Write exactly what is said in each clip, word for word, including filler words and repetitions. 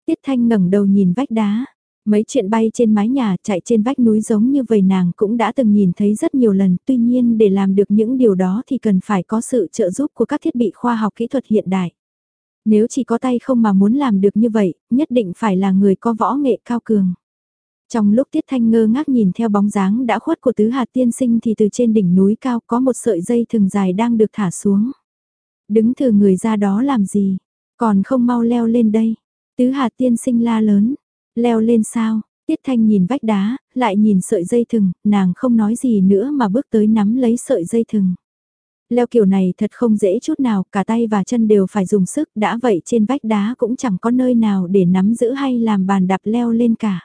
Tiết Thanh ngẩng đầu nhìn vách đá. Mấy chuyện bay trên mái nhà, chạy trên vách núi giống như vậy nàng cũng đã từng nhìn thấy rất nhiều lần. Tuy nhiên để làm được những điều đó thì cần phải có sự trợ giúp của các thiết bị khoa học kỹ thuật hiện đại. Nếu chỉ có tay không mà muốn làm được như vậy, nhất định phải là người có võ nghệ cao cường. Trong lúc Tiết Thanh ngơ ngác nhìn theo bóng dáng đã khuất của Tứ Hạt tiên sinh thì từ trên đỉnh núi cao có một sợi dây thừng dài đang được thả xuống. Đứng thừ người ra đó làm gì? Còn không mau leo lên đây. Tứ Hạt tiên sinh la lớn. Leo lên sao? Tiết Thanh nhìn vách đá, lại nhìn sợi dây thừng, nàng không nói gì nữa mà bước tới nắm lấy sợi dây thừng. Leo kiểu này thật không dễ chút nào, cả tay và chân đều phải dùng sức, đã vậy trên vách đá cũng chẳng có nơi nào để nắm giữ hay làm bàn đạp leo lên cả.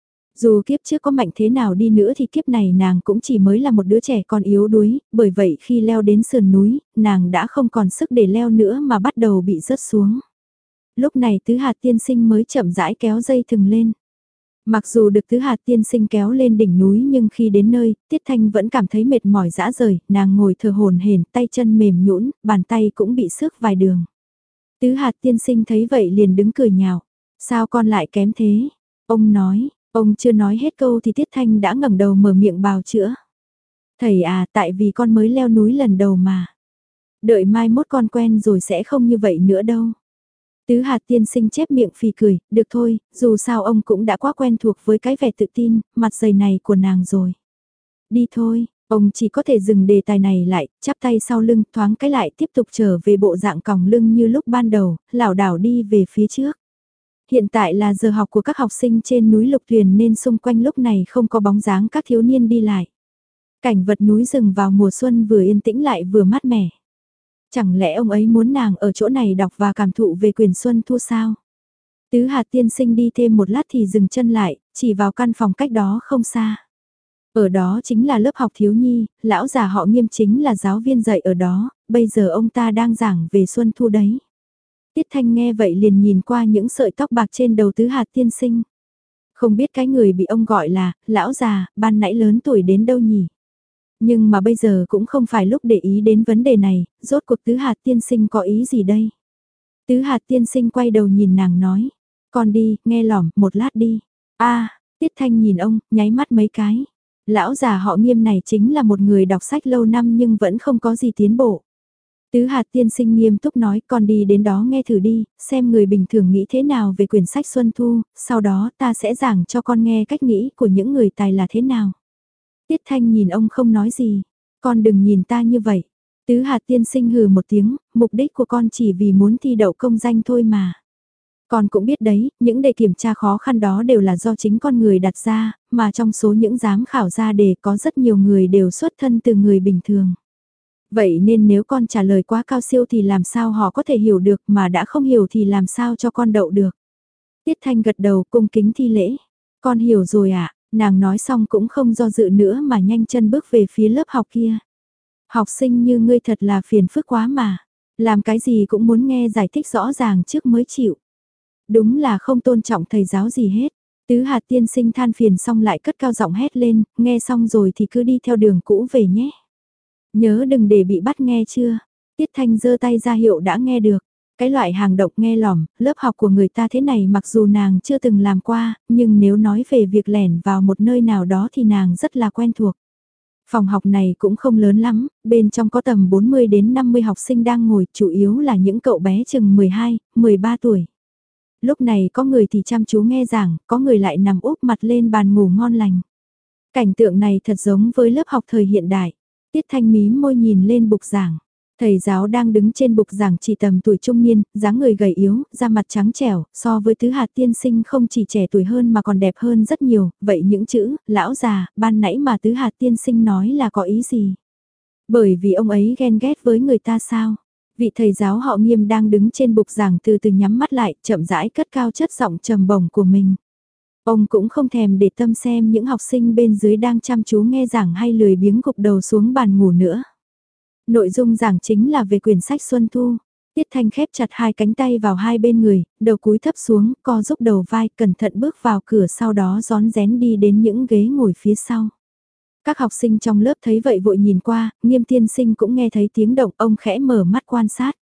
Dù kiếp trước có mạnh thế nào đi nữa thì kiếp này nàng cũng chỉ mới là một đứa trẻ con yếu đuối, bởi vậy khi leo đến sườn núi, nàng đã không còn sức để leo nữa mà bắt đầu bị rớt xuống. Lúc này Tứ Hạt tiên sinh mới chậm rãi kéo dây thừng lên. Mặc dù được Tứ Hạt tiên sinh kéo lên đỉnh núi nhưng khi đến nơi, Tiết Thanh vẫn cảm thấy mệt mỏi dã rời, nàng ngồi thờ hồn hển, tay chân mềm nhũn, bàn tay cũng bị xước vài đường. Tứ Hạt tiên sinh thấy vậy liền đứng cười nhạo, sao con lại kém thế? Ông nói, ông chưa nói hết câu thì Tiết Thanh đã ngẩng đầu mở miệng bào chữa. Thầy à, tại vì con mới leo núi lần đầu mà. Đợi mai mốt con quen rồi sẽ không như vậy nữa đâu. Tứ Hạt tiên sinh chép miệng phì cười, được thôi, dù sao ông cũng đã quá quen thuộc với cái vẻ tự tin, mặt dày này của nàng rồi. Đi thôi, ông chỉ có thể dừng đề tài này lại, chắp tay sau lưng, thoáng cái lại tiếp tục trở về bộ dạng còng lưng như lúc ban đầu, lảo đảo đi về phía trước. Hiện tại là giờ học của các học sinh trên núi Lục Tuyền nên xung quanh lúc này không có bóng dáng các thiếu niên đi lại. Cảnh vật núi rừng vào mùa xuân vừa yên tĩnh lại vừa mát mẻ. Chẳng lẽ ông ấy muốn nàng ở chỗ này đọc và cảm thụ về quyền xuân thu sao? Tứ Hạt tiên sinh đi thêm một lát thì dừng chân lại, chỉ vào căn phòng cách đó không xa. Ở đó chính là lớp học thiếu nhi, lão già họ Nghiêm chính là giáo viên dạy ở đó, bây giờ ông ta đang giảng về xuân thu đấy. Tiết Thanh nghe vậy liền nhìn qua những sợi tóc bạc trên đầu Tứ Hạt tiên sinh. Không biết cái người bị ông gọi là, lão già, ban nãy lớn tuổi đến đâu nhỉ? Nhưng mà bây giờ cũng không phải lúc để ý đến vấn đề này, rốt cuộc Tứ Hạt tiên sinh có ý gì đây? Tứ Hạt tiên sinh quay đầu nhìn nàng nói, con đi, nghe lỏm, một lát đi. A, Tiết Thanh nhìn ông, nháy mắt mấy cái. Lão già họ Nghiêm này chính là một người đọc sách lâu năm nhưng vẫn không có gì tiến bộ. Tứ Hạt tiên sinh nghiêm túc nói, con đi đến đó nghe thử đi, xem người bình thường nghĩ thế nào về quyển sách Xuân Thu, sau đó ta sẽ giảng cho con nghe cách nghĩ của những người tài là thế nào. Tiết Thanh nhìn ông không nói gì, con đừng nhìn ta như vậy. Tứ Hạt tiên sinh hừ một tiếng, mục đích của con chỉ vì muốn thi đậu công danh thôi mà. Con cũng biết đấy, những đề kiểm tra khó khăn đó đều là do chính con người đặt ra, mà trong số những giám khảo ra đề có rất nhiều người đều xuất thân từ người bình thường. Vậy nên nếu con trả lời quá cao siêu thì làm sao họ có thể hiểu được, mà đã không hiểu thì làm sao cho con đậu được. Tiết Thanh gật đầu cung kính thi lễ. Con hiểu rồi ạ, à? Nàng nói xong cũng không do dự nữa mà nhanh chân bước về phía lớp học kia. Học sinh như ngươi thật là phiền phức quá mà. Làm cái gì cũng muốn nghe giải thích rõ ràng trước mới chịu. Đúng là không tôn trọng thầy giáo gì hết. Tứ Hạt tiên sinh than phiền xong lại cất cao giọng hét lên, nghe xong rồi thì cứ đi theo đường cũ về nhé. Nhớ đừng để bị bắt nghe chưa. Tiết Thanh giơ tay ra hiệu đã nghe được. Cái loại hàng độc nghe lỏm, lớp học của người ta thế này mặc dù nàng chưa từng làm qua, nhưng nếu nói về việc lẻn vào một nơi nào đó thì nàng rất là quen thuộc. Phòng học này cũng không lớn lắm, bên trong có tầm bốn mươi đến năm mươi học sinh đang ngồi, chủ yếu là những cậu bé chừng mười hai, mười ba tuổi. Lúc này có người thì chăm chú nghe giảng, có người lại nằm úp mặt lên bàn ngủ ngon lành. Cảnh tượng này thật giống với lớp học thời hiện đại. Tiết Thanh mím môi nhìn lên bục giảng. Thầy giáo đang đứng trên bục giảng chỉ tầm tuổi trung niên, dáng người gầy yếu, da mặt trắng trẻo, so với Tứ Hạt tiên sinh không chỉ trẻ tuổi hơn mà còn đẹp hơn rất nhiều, vậy những chữ, lão già, ban nãy mà Tứ Hạt tiên sinh nói là có ý gì? Bởi vì ông ấy ghen ghét với người ta sao? Vị thầy giáo họ Nghiêm đang đứng trên bục giảng từ từ nhắm mắt lại, chậm rãi cất cao chất giọng trầm bổng của mình. Ông cũng không thèm để tâm xem những học sinh bên dưới đang chăm chú nghe giảng hay lười biếng gục đầu xuống bàn ngủ nữa. Nội dung giảng chính là về quyển sách Xuân Thu. Tiết Thanh khép chặt hai cánh tay vào hai bên người, đầu cúi thấp xuống, co giúp đầu vai, cẩn thận bước vào cửa sau đó rón rén đi đến những ghế ngồi phía sau. Các học sinh trong lớp thấy vậy vội nhìn qua, Nghiêm tiên sinh cũng nghe thấy tiếng động, ông khẽ mở mắt quan sát.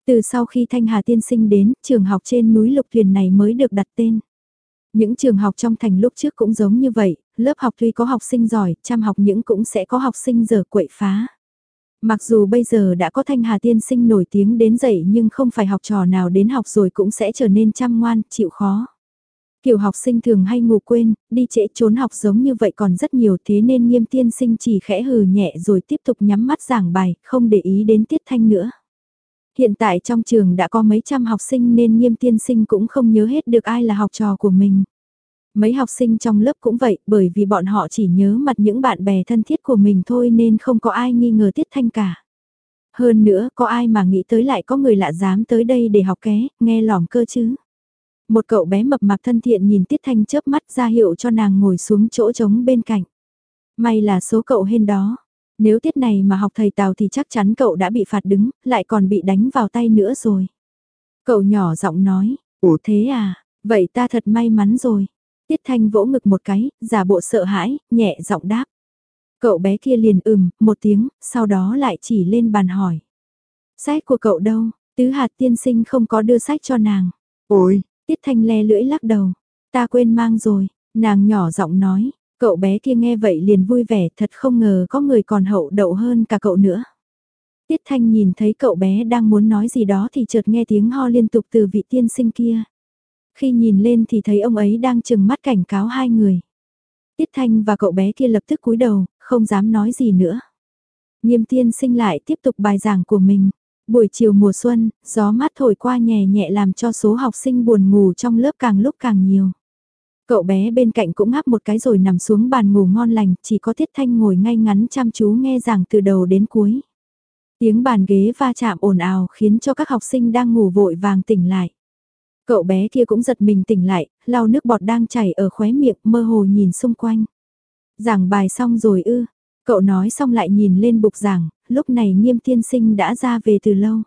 Từ sau khi Thanh Hà tiên sinh đến, trường học trên núi Lục Thuyền này mới được đặt tên. Những trường học trong thành lúc trước cũng giống như vậy, lớp học tuy có học sinh giỏi, chăm học những cũng sẽ có học sinh dở quậy phá. Mặc dù bây giờ đã có Thanh Hà tiên sinh nổi tiếng đến dạy nhưng không phải học trò nào đến học rồi cũng sẽ trở nên chăm ngoan, chịu khó. Kiểu học sinh thường hay ngủ quên, đi trễ trốn học giống như vậy còn rất nhiều, thế nên Nghiêm tiên sinh chỉ khẽ hừ nhẹ rồi tiếp tục nhắm mắt giảng bài, không để ý đến Tiết Thanh nữa. Hiện tại trong trường đã có mấy trăm học sinh nên Nghiêm tiên sinh cũng không nhớ hết được ai là học trò của mình. Mấy học sinh trong lớp cũng vậy, bởi vì bọn họ chỉ nhớ mặt những bạn bè thân thiết của mình thôi nên không có ai nghi ngờ Tiết Thanh cả. Hơn nữa, có ai mà nghĩ tới lại có người lạ dám tới đây để học ké, nghe lỏm cơ chứ. Một cậu bé mập mạp thân thiện nhìn Tiết Thanh chớp mắt ra hiệu cho nàng ngồi xuống chỗ trống bên cạnh. May là số cậu hên đó. Nếu tiết này mà học thầy Tào thì chắc chắn cậu đã bị phạt đứng, lại còn bị đánh vào tay nữa rồi. Cậu nhỏ giọng nói, ủa thế à, vậy ta thật may mắn rồi. Tiết Thanh vỗ ngực một cái, giả bộ sợ hãi, nhẹ giọng đáp. Cậu bé kia liền ừm, một tiếng, sau đó lại chỉ lên bàn hỏi. Sách của cậu đâu, Tứ Hạt tiên sinh không có đưa sách cho nàng. Ôi, Tiết Thanh le lưỡi lắc đầu. Ta quên mang rồi, nàng nhỏ giọng nói. Cậu bé kia nghe vậy liền vui vẻ, thật không ngờ có người còn hậu đậu hơn cả cậu nữa. Tiết Thanh nhìn thấy cậu bé đang muốn nói gì đó thì chợt nghe tiếng ho liên tục từ vị tiên sinh kia. Khi nhìn lên thì thấy ông ấy đang chừng mắt cảnh cáo hai người. Tiết Thanh và cậu bé kia lập tức cúi đầu, không dám nói gì nữa. Nghiêm tiên sinh lại tiếp tục bài giảng của mình. Buổi chiều mùa xuân, gió mát thổi qua nhẹ nhẹ làm cho số học sinh buồn ngủ trong lớp càng lúc càng nhiều. Cậu bé bên cạnh cũng ngáp một cái rồi nằm xuống bàn ngủ ngon lành, chỉ có Tiết Thanh ngồi ngay ngắn chăm chú nghe giảng từ đầu đến cuối. Tiếng bàn ghế va chạm ồn ào khiến cho các học sinh đang ngủ vội vàng tỉnh lại. Cậu bé kia cũng giật mình tỉnh lại, lau nước bọt đang chảy ở khóe miệng, mơ hồ nhìn xung quanh. Giảng bài xong rồi ư, cậu nói xong lại nhìn lên bục giảng, lúc này Nghiêm tiên sinh đã ra về từ lâu.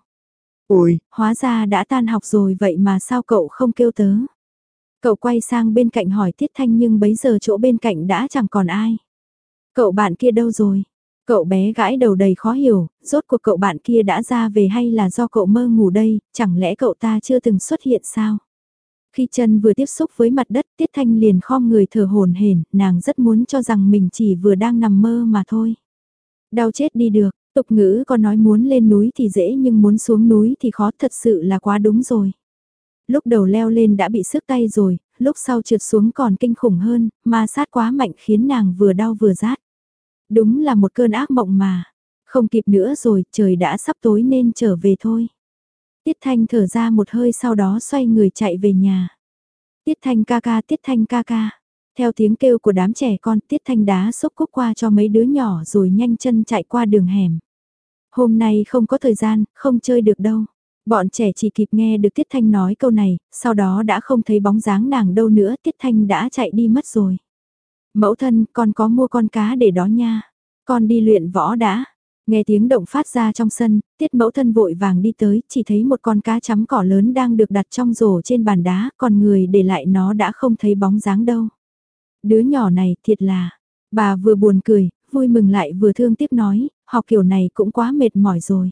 Ôi, hóa ra đã tan học rồi vậy mà sao cậu không kêu tớ? Cậu quay sang bên cạnh hỏi Tiết Thanh nhưng bấy giờ chỗ bên cạnh đã chẳng còn ai. Cậu bạn kia đâu rồi? Cậu bé gãi đầu đầy khó hiểu, rốt cuộc cậu bạn kia đã ra về hay là do cậu mơ ngủ đây, chẳng lẽ cậu ta chưa từng xuất hiện sao? Khi chân vừa tiếp xúc với mặt đất Tiết Thanh liền khom người thở hổn hển, nàng rất muốn cho rằng mình chỉ vừa đang nằm mơ mà thôi. Đau chết đi được, tục ngữ có nói muốn lên núi thì dễ nhưng muốn xuống núi thì khó, thật sự là quá đúng rồi. Lúc đầu leo lên đã bị sức tay rồi, lúc sau trượt xuống còn kinh khủng hơn, ma sát quá mạnh khiến nàng vừa đau vừa rát. Đúng là một cơn ác mộng mà. Không kịp nữa rồi, trời đã sắp tối nên trở về thôi. Tiết Thanh thở ra một hơi sau đó xoay người chạy về nhà. Tiết Thanh ca ca, Tiết Thanh ca ca. Theo tiếng kêu của đám trẻ con, Tiết Thanh đá xúc cúc qua cho mấy đứa nhỏ rồi nhanh chân chạy qua đường hẻm. Hôm nay không có thời gian, không chơi được đâu. Bọn trẻ chỉ kịp nghe được Tiết Thanh nói câu này, sau đó đã không thấy bóng dáng nàng đâu nữa, Tiết Thanh đã chạy đi mất rồi. Mẫu thân, con có mua con cá để đó nha. Con đi luyện võ đã. Nghe tiếng động phát ra trong sân, Tiết mẫu thân vội vàng đi tới, chỉ thấy một con cá chấm cỏ lớn đang được đặt trong rổ trên bàn đá, còn người để lại nó đã không thấy bóng dáng đâu. Đứa nhỏ này thiệt là, bà vừa buồn cười, vui mừng lại vừa thương tiếc nói, học kiểu này cũng quá mệt mỏi rồi.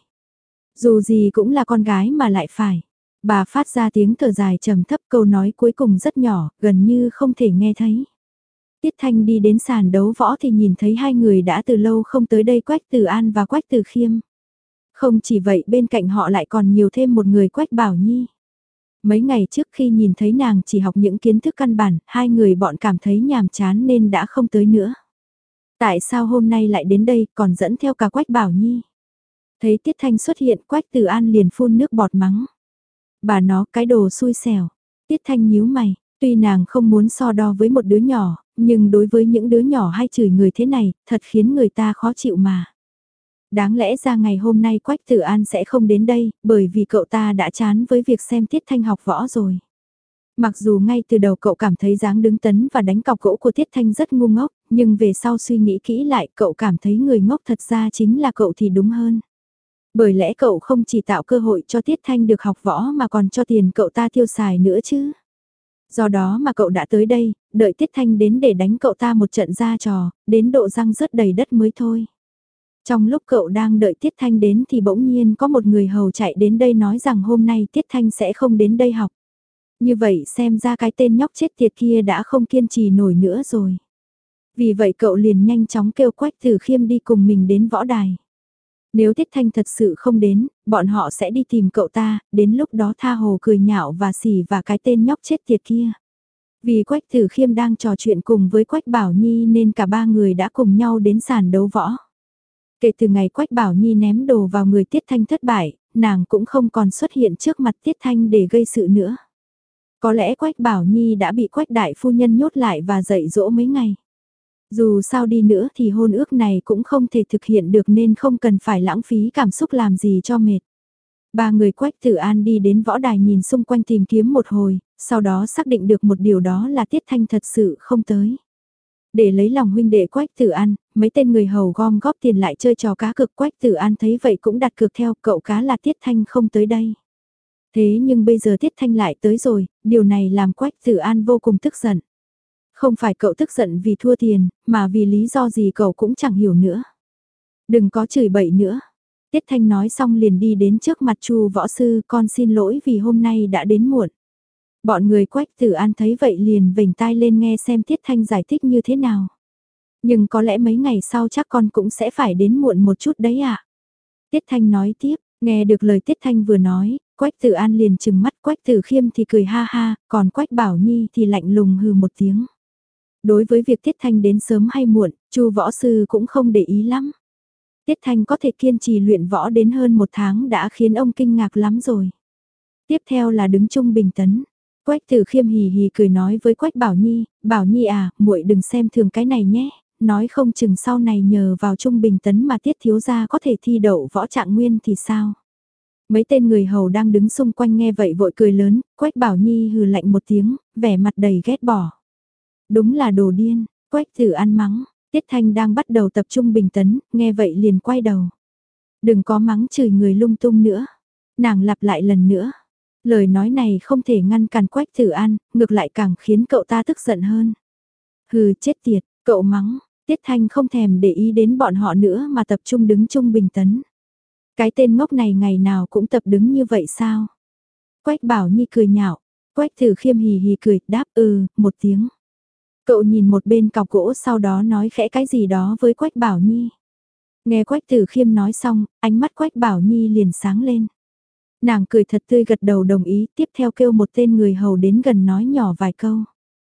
Dù gì cũng là con gái mà lại phải. Bà phát ra tiếng thở dài trầm thấp, câu nói cuối cùng rất nhỏ, gần như không thể nghe thấy. Tiết Thanh đi đến sàn đấu võ thì nhìn thấy hai người đã từ lâu không tới đây, Quách Tử An và Quách Tử Khiêm. Không chỉ vậy, bên cạnh họ lại còn nhiều thêm một người, Quách Bảo Nhi. Mấy ngày trước khi nhìn thấy nàng chỉ học những kiến thức căn bản, hai người bọn cảm thấy nhàm chán nên đã không tới nữa. Tại sao hôm nay lại đến đây còn dẫn theo cả Quách Bảo Nhi? Thấy Tiết Thanh xuất hiện, Quách Tử An liền phun nước bọt mắng. Bà nó, cái đồ xui xẻo. Tiết Thanh nhíu mày, tuy nàng không muốn so đo với một đứa nhỏ, nhưng đối với những đứa nhỏ hay chửi người thế này, thật khiến người ta khó chịu mà. Đáng lẽ ra ngày hôm nay Quách Tử An sẽ không đến đây, bởi vì cậu ta đã chán với việc xem Tiết Thanh học võ rồi. Mặc dù ngay từ đầu cậu cảm thấy dáng đứng tấn và đánh cọc gỗ của Tiết Thanh rất ngu ngốc, nhưng về sau suy nghĩ kỹ lại cậu cảm thấy người ngốc thật ra chính là cậu thì đúng hơn. Bởi lẽ cậu không chỉ tạo cơ hội cho Tiết Thanh được học võ mà còn cho tiền cậu ta tiêu xài nữa chứ. Do đó mà cậu đã tới đây, đợi Tiết Thanh đến để đánh cậu ta một trận ra trò, đến độ răng rớt đầy đất mới thôi. Trong lúc cậu đang đợi Tiết Thanh đến thì bỗng nhiên có một người hầu chạy đến đây nói rằng hôm nay Tiết Thanh sẽ không đến đây học. Như vậy xem ra cái tên nhóc chết tiệt kia đã không kiên trì nổi nữa rồi. Vì vậy cậu liền nhanh chóng kêu Quách Tử Khiêm đi cùng mình đến võ đài. Nếu Tiết Thanh thật sự không đến, bọn họ sẽ đi tìm cậu ta, đến lúc đó tha hồ cười nhạo và xỉ và cái tên nhóc chết tiệt kia. Vì Quách Tử Khiêm đang trò chuyện cùng với Quách Bảo Nhi nên cả ba người đã cùng nhau đến sàn đấu võ. Kể từ ngày Quách Bảo Nhi ném đồ vào người Tiết Thanh thất bại, nàng cũng không còn xuất hiện trước mặt Tiết Thanh để gây sự nữa. Có lẽ Quách Bảo Nhi đã bị Quách đại phu nhân nhốt lại và dạy dỗ mấy ngày. Dù sao đi nữa thì hôn ước này cũng không thể thực hiện được nên không cần phải lãng phí cảm xúc làm gì cho mệt. Ba người Quách Tử An đi đến võ đài nhìn xung quanh tìm kiếm một hồi, sau đó xác định được một điều đó là Tiết Thanh thật sự không tới. Để lấy lòng huynh đệ Quách Tử An, mấy tên người hầu gom góp tiền lại chơi trò cá cược. Quách Tử An thấy vậy cũng đặt cược theo, cậu cá là Tiết Thanh không tới đây. Thế nhưng bây giờ Tiết Thanh lại tới rồi, điều này làm Quách Tử An vô cùng tức giận. Không phải cậu tức giận vì thua tiền, mà vì lý do gì cậu cũng chẳng hiểu nữa. Đừng có chửi bậy nữa. Tiết Thanh nói xong liền đi đến trước mặt Chu võ sư, con xin lỗi vì hôm nay đã đến muộn. Bọn người Quách Tử An thấy vậy liền vểnh tai lên nghe xem Tiết Thanh giải thích như thế nào. Nhưng có lẽ mấy ngày sau chắc con cũng sẽ phải đến muộn một chút đấy ạ. À? Tiết Thanh nói tiếp, nghe được lời Tiết Thanh vừa nói, Quách Tử An liền trừng mắt, Quách Tử Khiêm thì cười ha ha, còn Quách Bảo Nhi thì lạnh lùng hừ một tiếng. Đối với việc Tiết Thanh đến sớm hay muộn, Chu võ sư cũng không để ý lắm. Tiết Thanh có thể kiên trì luyện võ đến hơn một tháng đã khiến ông kinh ngạc lắm rồi. Tiếp theo là đứng chung bình tấn. Quách Tử Khiêm hì hì cười nói với Quách Bảo Nhi, Bảo Nhi à, muội đừng xem thường cái này nhé, nói không chừng sau này nhờ vào trung bình tấn mà Tiết thiếu gia có thể thi đậu võ trạng nguyên thì sao. Mấy tên người hầu đang đứng xung quanh nghe vậy vội cười lớn, Quách Bảo Nhi hừ lạnh một tiếng, vẻ mặt đầy ghét bỏ. Đúng là đồ điên, Quách Tử An mắng, Tiết Thanh đang bắt đầu tập trung bình tấn, nghe vậy liền quay đầu. Đừng có mắng chửi người lung tung nữa. Nàng lặp lại lần nữa. Lời nói này không thể ngăn cản Quách Tử An, ngược lại càng khiến cậu ta tức giận hơn. Hừ chết tiệt, cậu mắng, Tiết Thanh không thèm để ý đến bọn họ nữa mà tập trung đứng chung bình tấn. Cái tên ngốc này ngày nào cũng tập đứng như vậy sao? Quách Bảo Nhi cười nhạo, Quách Tử Khiêm hì hì cười, đáp ừ, một tiếng. Cậu nhìn một bên cọc gỗ sau đó nói khẽ cái gì đó với Quách Bảo Nhi. Nghe Quách Tử Khiêm nói xong, ánh mắt Quách Bảo Nhi liền sáng lên. Nàng cười thật tươi gật đầu đồng ý, tiếp theo kêu một tên người hầu đến gần nói nhỏ vài câu.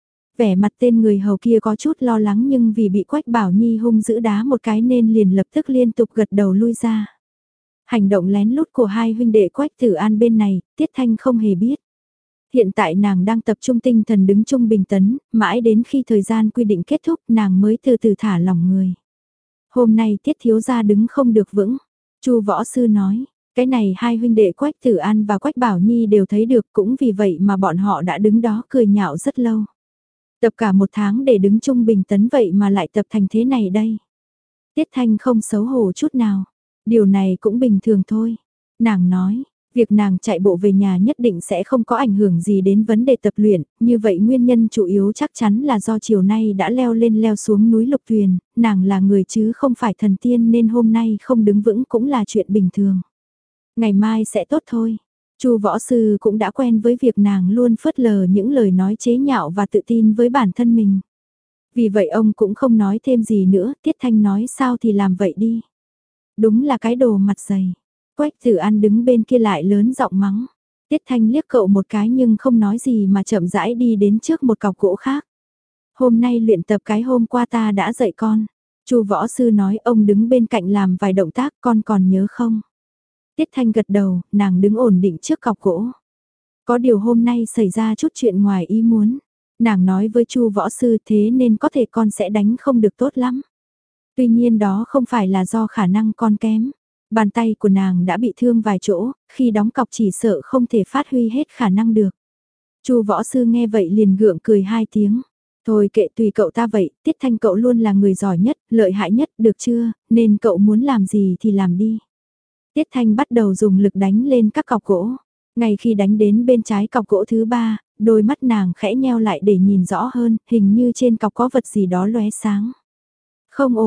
Vẻ mặt tên người hầu kia có chút lo lắng nhưng vì bị Quách Bảo Nhi hung dữ đá một cái nên liền lập tức liên tục gật đầu lui ra. Hành động lén lút của hai huynh đệ Quách Tử An bên này, Tiết Thanh không hề biết. Hiện tại nàng đang tập trung tinh thần đứng chung bình tấn, mãi đến khi thời gian quy định kết thúc nàng mới từ từ thả lỏng người. Hôm nay Tiết thiếu gia đứng không được vững, Chu võ sư nói, cái này hai huynh đệ Quách Tử An và Quách Bảo Nhi đều thấy được, cũng vì vậy mà bọn họ đã đứng đó cười nhạo rất lâu. Tập cả một tháng để đứng chung bình tấn vậy mà lại tập thành thế này đây. Tiết Thanh không xấu hổ chút nào, điều này cũng bình thường thôi. Nàng nói, việc nàng chạy bộ về nhà nhất định sẽ không có ảnh hưởng gì đến vấn đề tập luyện, như vậy nguyên nhân chủ yếu chắc chắn là do chiều nay đã leo lên leo xuống núi Lục Tuyền, nàng là người chứ không phải thần tiên nên hôm nay không đứng vững cũng là chuyện bình thường. Ngày mai sẽ tốt thôi. Chu võ sư cũng đã quen với việc nàng luôn phớt lờ những lời nói chế nhạo và tự tin với bản thân mình. Vì vậy ông cũng không nói thêm gì nữa, Tiết Thanh nói sao thì làm vậy đi. Đúng là cái đồ mặt dày. Quách Tử An đứng bên kia lại lớn giọng mắng. Tiết Thanh liếc cậu một cái nhưng không nói gì mà chậm rãi đi đến trước một cọc gỗ khác. Hôm nay luyện tập cái hôm qua ta đã dạy con. Chu võ sư nói ông đứng bên cạnh làm vài động tác con còn nhớ không? Tiết Thanh gật đầu, nàng đứng ổn định trước cọc gỗ. Có điều hôm nay xảy ra chút chuyện ngoài ý muốn. Nàng nói với Chu võ sư thế nên có thể con sẽ đánh không được tốt lắm. Tuy nhiên đó không phải là do khả năng con kém. Bàn tay của nàng đã bị thương vài chỗ, khi đóng cọc chỉ sợ không thể phát huy hết khả năng được. Chu võ sư nghe vậy liền gượng cười hai tiếng. Thôi kệ tùy cậu ta vậy, Tiết Thanh cậu luôn là người giỏi nhất, lợi hại nhất, được chưa, nên cậu muốn làm gì thì làm đi. Tiết Thanh bắt đầu dùng lực đánh lên các cọc gỗ. Ngay khi đánh đến bên trái cọc gỗ thứ ba, đôi mắt nàng khẽ nheo lại để nhìn rõ hơn, hình như trên cọc có vật gì đó lóe sáng. Không ổn,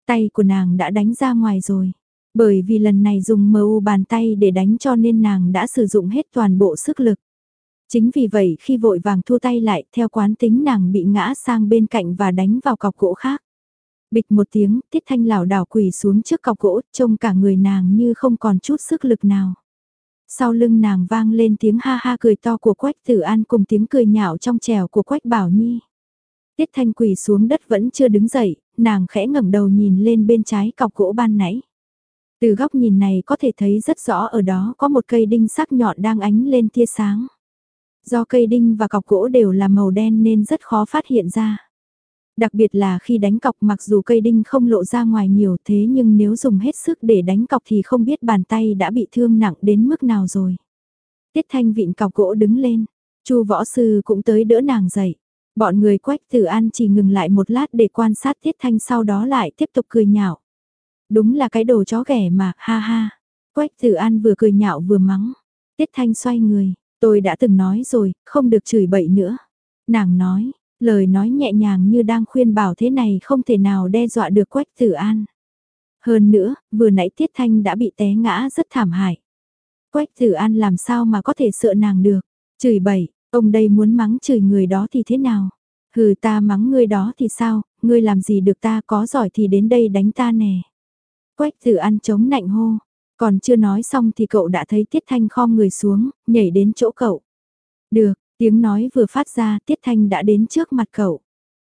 Tay của nàng đã đánh ra ngoài rồi. Bởi vì lần này dùng mờ u bàn tay để đánh cho nên nàng đã sử dụng hết toàn bộ sức lực. Chính vì vậy khi vội vàng thua tay lại, theo quán tính nàng bị ngã sang bên cạnh và đánh vào cọc gỗ khác. Bịch một tiếng, Tiết Thanh lảo đảo quỳ xuống trước cọc gỗ, trông cả người nàng như không còn chút sức lực nào. Sau lưng nàng vang lên tiếng ha ha cười to của Quách Tử An cùng tiếng cười nhạo trong trẻo của Quách Bảo Nhi. Tiết Thanh quỳ xuống đất vẫn chưa đứng dậy, nàng khẽ ngẩng đầu nhìn lên bên trái cọc gỗ ban nãy. Từ góc nhìn này có thể thấy rất rõ ở đó có một cây đinh sắc nhọn đang ánh lên tia sáng. Do cây đinh và cọc gỗ đều là màu đen nên rất khó phát hiện ra. Đặc biệt là khi đánh cọc, mặc dù cây đinh không lộ ra ngoài nhiều thế nhưng nếu dùng hết sức để đánh cọc thì không biết bàn tay đã bị thương nặng đến mức nào rồi. Tiết Thanh vịn cọc gỗ đứng lên, Chu võ sư cũng tới đỡ nàng dậy. Bọn người Quách Tử An chỉ ngừng lại một lát để quan sát Tiết Thanh, sau đó lại tiếp tục cười nhạo. Đúng là cái đồ chó ghẻ mà, ha ha. Quách Tử An vừa cười nhạo vừa mắng. Tiết Thanh xoay người, tôi đã từng nói rồi, không được chửi bậy nữa. Nàng nói, lời nói nhẹ nhàng như đang khuyên bảo thế này không thể nào đe dọa được Quách Tử An. Hơn nữa, vừa nãy Tiết Thanh đã bị té ngã rất thảm hại. Quách Tử An làm sao mà có thể sợ nàng được. Chửi bậy, ông đây muốn mắng chửi người đó thì thế nào? Hừ, ta mắng ngươi đó thì sao, ngươi làm gì được ta, có giỏi thì đến đây đánh ta nè. Quách Tử An chống nạnh hô, còn chưa nói xong thì cậu đã thấy Tiết Thanh khom người xuống, nhảy đến chỗ cậu. Được, tiếng nói vừa phát ra, Tiết Thanh đã đến trước mặt cậu.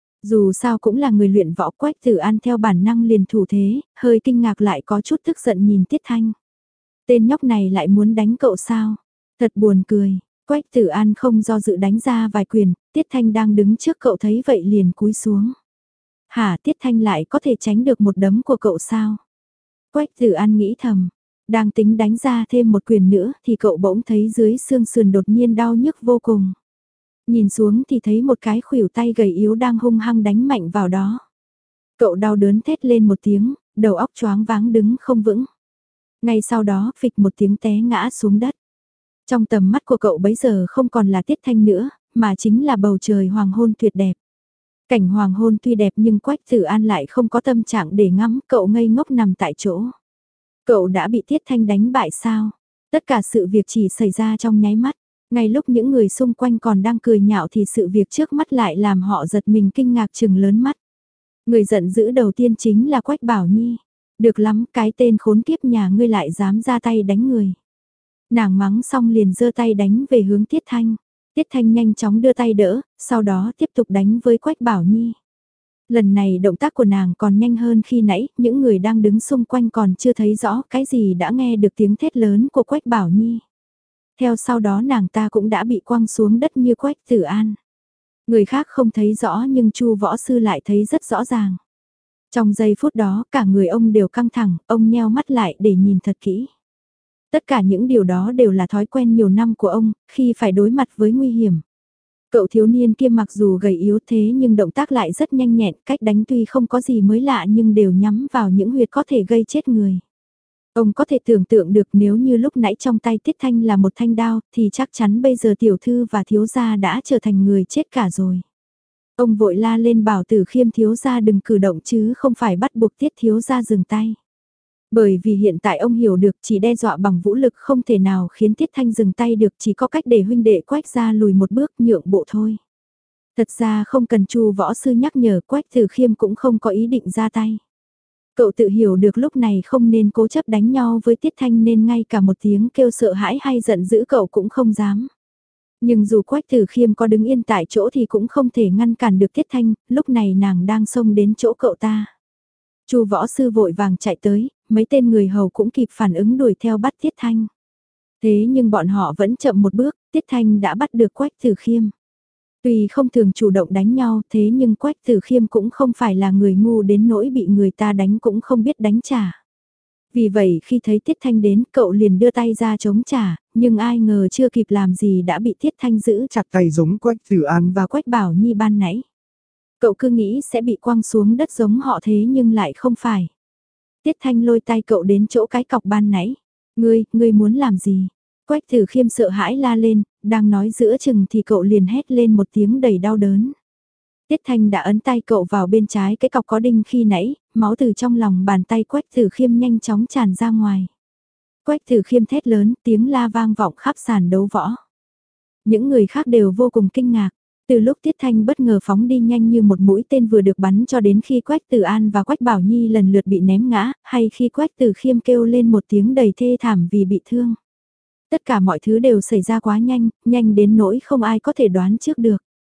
Dù sao cũng là người luyện võ, Quách Tử An theo bản năng liền thủ thế, hơi kinh ngạc lại có chút tức giận nhìn Tiết Thanh. Tên nhóc này lại muốn đánh cậu sao? Thật buồn cười. Quách Tử An không do dự đánh ra vài quyền, Tiết Thanh đang đứng trước cậu thấy vậy liền cúi xuống. Hả, Tiết Thanh lại có thể tránh được một đấm của cậu sao? Quách Tử An nghĩ thầm, đang tính đánh ra thêm một quyền nữa thì cậu bỗng thấy dưới xương sườn đột nhiên đau nhức vô cùng. Nhìn xuống thì thấy một cái khuỷu tay gầy yếu đang hung hăng đánh mạnh vào đó. Cậu đau đớn thét lên một tiếng, đầu óc choáng váng đứng không vững. Ngay sau đó phịch một tiếng té ngã xuống đất. Trong tầm mắt của cậu bấy giờ không còn là Tiết Thanh nữa, mà chính là bầu trời hoàng hôn tuyệt đẹp. Cảnh hoàng hôn tuy đẹp nhưng Quách Tử An lại không có tâm trạng để ngắm, cậu ngây ngốc nằm tại chỗ. Cậu đã bị Tiết Thanh đánh bại sao? Tất cả sự việc chỉ xảy ra trong nháy mắt. Ngay lúc những người xung quanh còn đang cười nhạo thì sự việc trước mắt lại làm họ giật mình kinh ngạc trừng lớn mắt. Người giận dữ đầu tiên chính là Quách Bảo Nhi. Được lắm, cái tên khốn kiếp nhà ngươi lại dám ra tay đánh người. Nàng mắng xong liền giơ tay đánh về hướng Tiết Thanh. Tiết Thanh nhanh chóng đưa tay đỡ, sau đó tiếp tục đánh với Quách Bảo Nhi. Lần này động tác của nàng còn nhanh hơn khi nãy, những người đang đứng xung quanh còn chưa thấy rõ cái gì đã nghe được tiếng thét lớn của Quách Bảo Nhi. Theo sau đó nàng ta cũng đã bị quăng xuống đất như Quách Tử An. Người khác không thấy rõ nhưng Chu võ sư lại thấy rất rõ ràng. Trong giây phút đó cả người ông đều căng thẳng, ông nheo mắt lại để nhìn thật kỹ. Tất cả những điều đó đều là thói quen nhiều năm của ông, khi phải đối mặt với nguy hiểm. Cậu thiếu niên kia mặc dù gầy yếu thế nhưng động tác lại rất nhanh nhẹn, cách đánh tuy không có gì mới lạ nhưng đều nhắm vào những huyệt có thể gây chết người. Ông có thể tưởng tượng được nếu như lúc nãy trong tay Tiết Thanh là một thanh đao thì chắc chắn bây giờ tiểu thư và thiếu gia đã trở thành người chết cả rồi. Ông vội la lên bảo Tử Khiêm thiếu gia đừng cử động chứ không phải bắt buộc Tiết thiếu gia dừng tay. Bởi vì hiện tại ông hiểu được chỉ đe dọa bằng vũ lực không thể nào khiến Tiết Thanh dừng tay được, chỉ có cách để huynh đệ Quách gia lùi một bước nhượng bộ thôi. Thật ra không cần Chu võ sư nhắc nhở, Quách Tử Khiêm cũng không có ý định ra tay. Cậu tự hiểu được lúc này không nên cố chấp đánh nhau với Tiết Thanh nên ngay cả một tiếng kêu sợ hãi hay giận dữ cậu cũng không dám. Nhưng dù Quách Tử Khiêm có đứng yên tại chỗ thì cũng không thể ngăn cản được Tiết Thanh, lúc này nàng đang xông đến chỗ cậu ta. Chu võ sư vội vàng chạy tới, mấy tên người hầu cũng kịp phản ứng đuổi theo bắt Tiết Thanh. Thế nhưng bọn họ vẫn chậm một bước, Tiết Thanh đã bắt được Quách Tử Khiêm. Tuy không thường chủ động đánh nhau thế nhưng Quách Tử Khiêm cũng không phải là người ngu đến nỗi bị người ta đánh cũng không biết đánh trả. Vì vậy khi thấy Tiết Thanh đến cậu liền đưa tay ra chống trả, nhưng ai ngờ chưa kịp làm gì đã bị Tiết Thanh giữ chặt tay giống Quách Tử An và Quách Bảo Nhi ban nãy. Cậu cứ nghĩ sẽ bị quăng xuống đất giống họ thế nhưng lại không phải. Tiết Thanh lôi tay cậu đến chỗ cái cọc ban nãy. Ngươi, ngươi muốn làm gì? Quách Tử Khiêm sợ hãi la lên, đang nói giữa chừng thì cậu liền hét lên một tiếng đầy đau đớn. Tiết Thanh đã ấn tay cậu vào bên trái cái cọc có đinh khi nãy, máu từ trong lòng bàn tay Quách Tử Khiêm nhanh chóng tràn ra ngoài. Quách Tử Khiêm thét lớn, tiếng la vang vọng khắp sàn đấu võ. Những người khác đều vô cùng kinh ngạc. Từ lúc Tiết Thanh bất ngờ phóng đi nhanh như một mũi tên vừa được bắn cho đến khi Quách Tử An và Quách Bảo Nhi lần lượt bị ném ngã, hay khi Quách Tử Khiêm kêu lên một tiếng đầy thê thảm vì bị thương. Tất cả mọi thứ đều xảy ra quá nhanh, nhanh đến nỗi không ai có thể đoán trước được.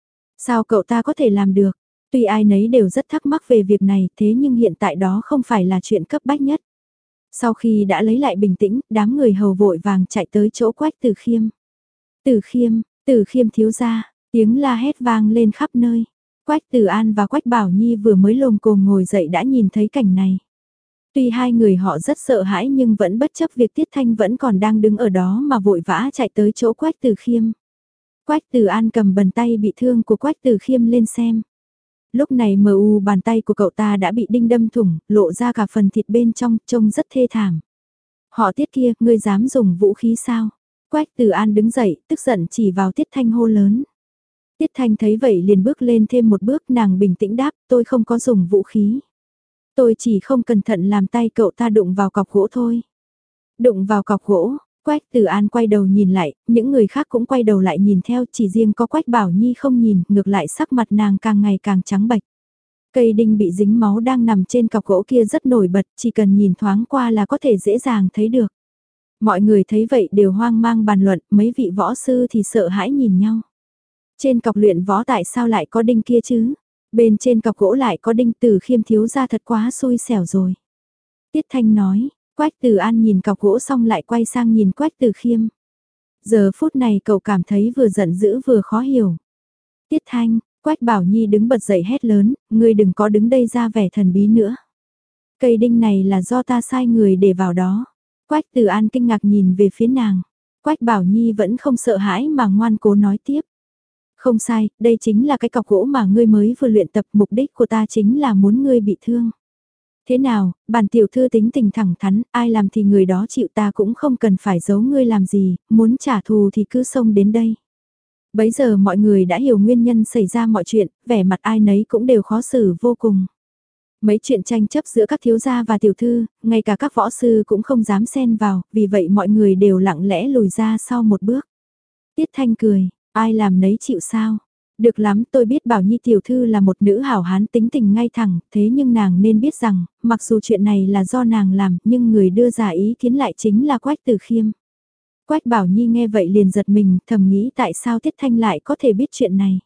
Sao cậu ta có thể làm được? Tuy ai nấy đều rất thắc mắc về việc này, thế nhưng hiện tại đó không phải là chuyện cấp bách nhất. Sau khi đã lấy lại bình tĩnh, đám người hầu vội vàng chạy tới chỗ Quách Tử Khiêm. Tử Khiêm, Tử Khiêm thiếu gia, tiếng la hét vang lên khắp nơi. Quách Tử An và Quách Bảo Nhi vừa mới lồm cồm ngồi dậy đã nhìn thấy cảnh này. Tuy hai người họ rất sợ hãi nhưng vẫn bất chấp việc Tiết Thanh vẫn còn đang đứng ở đó mà vội vã chạy tới chỗ Quách Tử Khiêm. Quách Tử An cầm bàn tay bị thương của Quách Tử Khiêm lên xem. Lúc này mờ u bàn tay của cậu ta đã bị đinh đâm thủng, lộ ra cả phần thịt bên trong, trông rất thê thảm. Họ Tiết kia, ngươi dám dùng vũ khí sao? Quách Tử An đứng dậy, tức giận chỉ vào Tiết Thanh hô lớn. Tiết Thanh thấy vậy liền bước lên thêm một bước, nàng bình tĩnh đáp, tôi không có dùng vũ khí. Tôi chỉ không cẩn thận làm tay cậu ta đụng vào cọc gỗ thôi. Đụng vào cọc gỗ, Quách Tử An quay đầu nhìn lại, những người khác cũng quay đầu lại nhìn theo, chỉ riêng có Quách Bảo Nhi không nhìn, ngược lại sắc mặt nàng càng ngày càng trắng bệch. Cây đinh bị dính máu đang nằm trên cọc gỗ kia rất nổi bật, chỉ cần nhìn thoáng qua là có thể dễ dàng thấy được. Mọi người thấy vậy đều hoang mang bàn luận, mấy vị võ sư thì sợ hãi nhìn nhau. Trên cọc luyện võ tại sao lại có đinh kia chứ? Bên trên cọc gỗ lại có đinh, Tử Khiêm thiếu gia thật quá xui xẻo rồi. Tiết Thanh nói, Quách Tử An nhìn cọc gỗ xong lại quay sang nhìn Quách Tử Khiêm. Giờ phút này cậu cảm thấy vừa giận dữ vừa khó hiểu. Tiết Thanh, Quách Bảo Nhi đứng bật dậy hét lớn, ngươi đừng có đứng đây ra vẻ thần bí nữa. Cây đinh này là do ta sai người để vào đó. Quách Tử An kinh ngạc nhìn về phía nàng. Quách Bảo Nhi vẫn không sợ hãi mà ngoan cố nói tiếp. Không sai, đây chính là cái cọc gỗ mà ngươi mới vừa luyện tập, mục đích của ta chính là muốn ngươi bị thương. Thế nào, bản tiểu thư tính tình thẳng thắn, ai làm thì người đó chịu, ta cũng không cần phải giấu ngươi làm gì, muốn trả thù thì cứ xông đến đây. Bấy giờ mọi người đã hiểu nguyên nhân xảy ra mọi chuyện, vẻ mặt ai nấy cũng đều khó xử vô cùng. Mấy chuyện tranh chấp giữa các thiếu gia và tiểu thư, ngay cả các võ sư cũng không dám xen vào, vì vậy mọi người đều lặng lẽ lùi ra sau một bước. Tiết Thanh cười, ai làm nấy chịu sao? Được lắm, tôi biết Bảo Nhi tiểu thư là một nữ hảo hán tính tình ngay thẳng, thế nhưng nàng nên biết rằng, mặc dù chuyện này là do nàng làm, nhưng người đưa ra ý kiến lại chính là Quách Tử Khiêm. Quách Bảo Nhi nghe vậy liền giật mình, thầm nghĩ tại sao Tiết Thanh lại có thể biết chuyện này.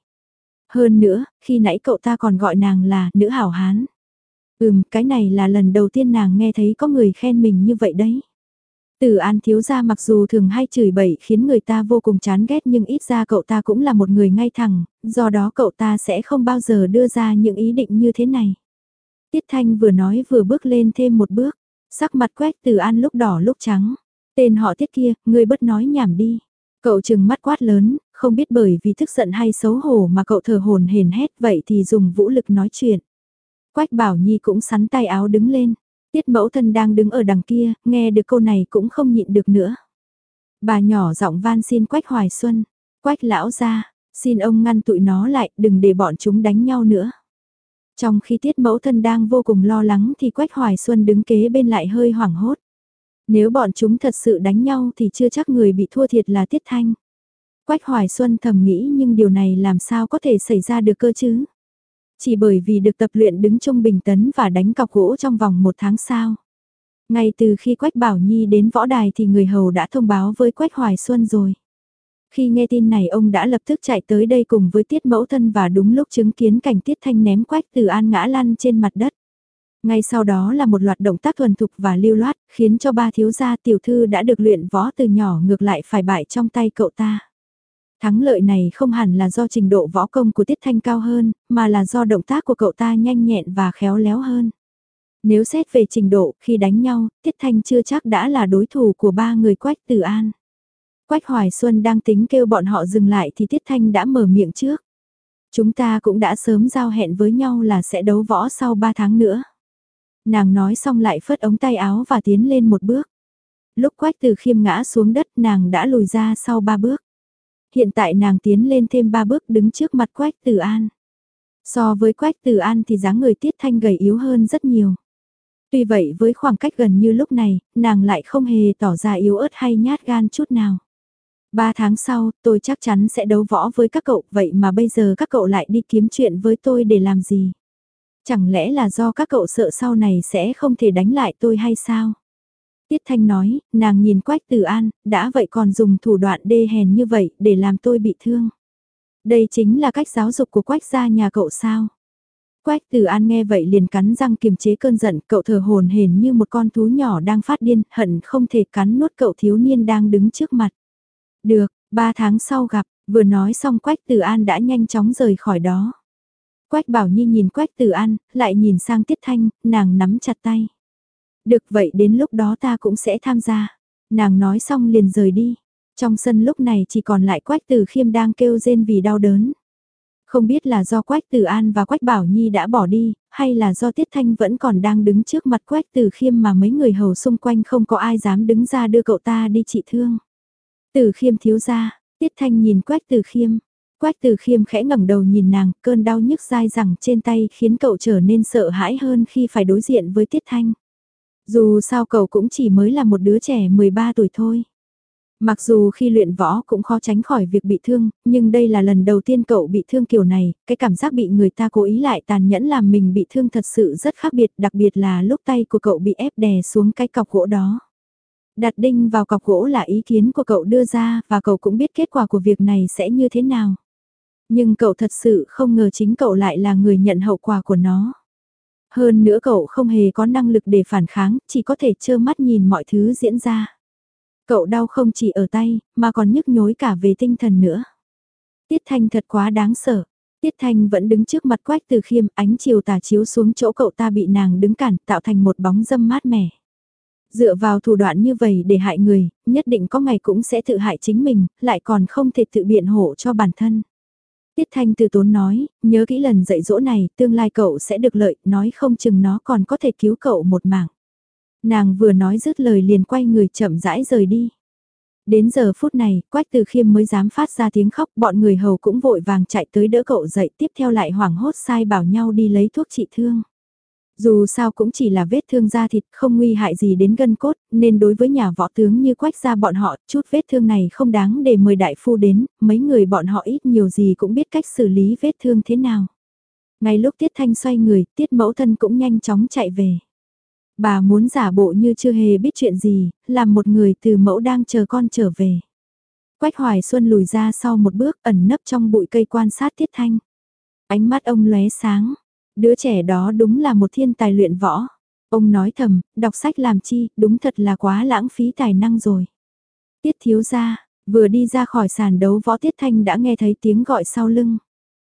Hơn nữa, khi nãy cậu ta còn gọi nàng là nữ hảo hán. Ừm, cái này là lần đầu tiên nàng nghe thấy có người khen mình như vậy đấy. Tử An thiếu gia mặc dù thường hay chửi bậy khiến người ta vô cùng chán ghét nhưng ít ra cậu ta cũng là một người ngay thẳng, do đó cậu ta sẽ không bao giờ đưa ra những ý định như thế này. Tiết Thanh vừa nói vừa bước lên thêm một bước, sắc mặt Quách Tử An lúc đỏ lúc trắng. Tên họ Tiết kia, ngươi bớt nói nhảm đi. Cậu trừng mắt quát lớn, không biết bởi vì tức giận hay xấu hổ mà cậu thở hổn hển hét, vậy thì dùng vũ lực nói chuyện. Quách Bảo Nhi cũng sắn tay áo đứng lên. Tiết mẫu thân đang đứng ở đằng kia, nghe được câu này cũng không nhịn được nữa. Bà nhỏ giọng van xin Quách Hoài Xuân, Quách lão gia, xin ông ngăn tụi nó lại, đừng để bọn chúng đánh nhau nữa. Trong khi Tiết mẫu thân đang vô cùng lo lắng thì Quách Hoài Xuân đứng kế bên lại hơi hoảng hốt. Nếu bọn chúng thật sự đánh nhau thì chưa chắc người bị thua thiệt là Tiết Thanh. Quách Hoài Xuân thầm nghĩ nhưng điều này làm sao có thể xảy ra được cơ chứ? Chỉ bởi vì được tập luyện đứng chung bình tấn và đánh cọc gỗ trong vòng một tháng sao. Ngay từ khi Quách Bảo Nhi đến võ đài thì người hầu đã thông báo với Quách Hoài Xuân rồi. Khi nghe tin này ông đã lập tức chạy tới đây cùng với Tiết mẫu thân và đúng lúc chứng kiến cảnh Tiết Thanh ném Quách Tử An ngã lăn trên mặt đất. Ngay sau đó là một loạt động tác thuần thục và lưu loát, khiến cho ba thiếu gia tiểu thư đã được luyện võ từ nhỏ ngược lại phải bại trong tay cậu ta. Thắng lợi này không hẳn là do trình độ võ công của Tiết Thanh cao hơn, mà là do động tác của cậu ta nhanh nhẹn và khéo léo hơn. Nếu xét về trình độ, khi đánh nhau, Tiết Thanh chưa chắc đã là đối thủ của ba người Quách Tử An. Quách Hoài Xuân đang tính kêu bọn họ dừng lại thì Tiết Thanh đã mở miệng trước. Chúng ta cũng đã sớm giao hẹn với nhau là sẽ đấu võ sau ba tháng nữa. Nàng nói xong lại phất ống tay áo và tiến lên một bước. Lúc Quách Tử Khiêm ngã xuống đất nàng đã lùi ra sau ba bước. Hiện tại nàng tiến lên thêm ba bước đứng trước mặt Quách Tử An. So với Quách Từ An thì dáng người Tiết Thanh gầy yếu hơn rất nhiều. Tuy vậy với khoảng cách gần như lúc này, nàng lại không hề tỏ ra yếu ớt hay nhát gan chút nào. Ba tháng sau, tôi chắc chắn sẽ đấu võ với các cậu, vậy mà bây giờ các cậu lại đi kiếm chuyện với tôi để làm gì? Chẳng lẽ là do các cậu sợ sau này sẽ không thể đánh lại tôi hay sao? Tiết Thanh nói, nàng nhìn Quách Từ An, đã vậy còn dùng thủ đoạn đê hèn như vậy để làm tôi bị thương. Đây chính là cách giáo dục của Quách gia nhà cậu sao? Quách Từ An nghe vậy liền cắn răng kiềm chế cơn giận, cậu thở hồn hển như một con thú nhỏ đang phát điên, hận không thể cắn nuốt cậu thiếu niên đang đứng trước mặt. Được, ba tháng sau gặp, vừa nói xong Quách Từ An đã nhanh chóng rời khỏi đó. Quách Bảo Nhi nhìn Quách Từ An, lại nhìn sang Tiết Thanh, nàng nắm chặt tay. Được vậy đến lúc đó ta cũng sẽ tham gia. Nàng nói xong liền rời đi. Trong sân lúc này chỉ còn lại Quách Từ Khiêm đang kêu rên vì đau đớn. Không biết là do Quách Từ An và Quách Bảo Nhi đã bỏ đi, hay là do Tiết Thanh vẫn còn đang đứng trước mặt Quách Từ Khiêm mà mấy người hầu xung quanh không có ai dám đứng ra đưa cậu ta đi trị thương. Từ Khiêm thiếu gia, Tiết Thanh nhìn Quách Từ Khiêm. Quách Từ Khiêm khẽ ngẩng đầu nhìn nàng, cơn đau nhức dai dẳng trên tay khiến cậu trở nên sợ hãi hơn khi phải đối diện với Tiết Thanh. Dù sao cậu cũng chỉ mới là một đứa trẻ mười ba tuổi thôi. Mặc dù khi luyện võ cũng khó tránh khỏi việc bị thương, nhưng đây là lần đầu tiên cậu bị thương kiểu này, cái cảm giác bị người ta cố ý lại tàn nhẫn làm mình bị thương thật sự rất khác biệt, đặc biệt là lúc tay của cậu bị ép đè xuống cái cọc gỗ đó. Đặt đinh vào cọc gỗ là ý kiến của cậu đưa ra và cậu cũng biết kết quả của việc này sẽ như thế nào. Nhưng cậu thật sự không ngờ chính cậu lại là người nhận hậu quả của nó. Hơn nữa cậu không hề có năng lực để phản kháng, chỉ có thể trơ mắt nhìn mọi thứ diễn ra. Cậu đau không chỉ ở tay, mà còn nhức nhối cả về tinh thần nữa. Tiết Thanh thật quá đáng sợ. Tiết Thanh vẫn đứng trước mặt Quách Từ Khiêm, ánh chiều tà chiếu xuống chỗ cậu ta bị nàng đứng cản, tạo thành một bóng dâm mát mẻ. Dựa vào thủ đoạn như vậy để hại người, nhất định có ngày cũng sẽ tự hại chính mình, lại còn không thể tự biện hộ cho bản thân. Tiết Thanh từ tốn nói, nhớ kỹ lần dạy dỗ này, tương lai cậu sẽ được lợi, nói không chừng nó còn có thể cứu cậu một mạng. Nàng vừa nói dứt lời liền quay người chậm rãi rời đi. Đến giờ phút này, Quách Từ Khiêm mới dám phát ra tiếng khóc, bọn người hầu cũng vội vàng chạy tới đỡ cậu dậy, tiếp theo lại hoảng hốt sai bảo nhau đi lấy thuốc trị thương. Dù sao cũng chỉ là vết thương da thịt, không nguy hại gì đến gân cốt, nên đối với nhà võ tướng như Quách gia bọn họ, chút vết thương này không đáng để mời đại phu đến, mấy người bọn họ ít nhiều gì cũng biết cách xử lý vết thương thế nào. Ngay lúc Tiết Thanh xoay người, Tiết mẫu thân cũng nhanh chóng chạy về. Bà muốn giả bộ như chưa hề biết chuyện gì, làm một người từ mẫu đang chờ con trở về. Quách Hoài Xuân lùi ra sau một bước ẩn nấp trong bụi cây quan sát Tiết Thanh. Ánh mắt ông lóe sáng. Đứa trẻ đó đúng là một thiên tài luyện võ. Ông nói thầm, đọc sách làm chi, đúng thật là quá lãng phí tài năng rồi. Tiết thiếu gia, vừa đi ra khỏi sàn đấu võ Tiết Thanh đã nghe thấy tiếng gọi sau lưng.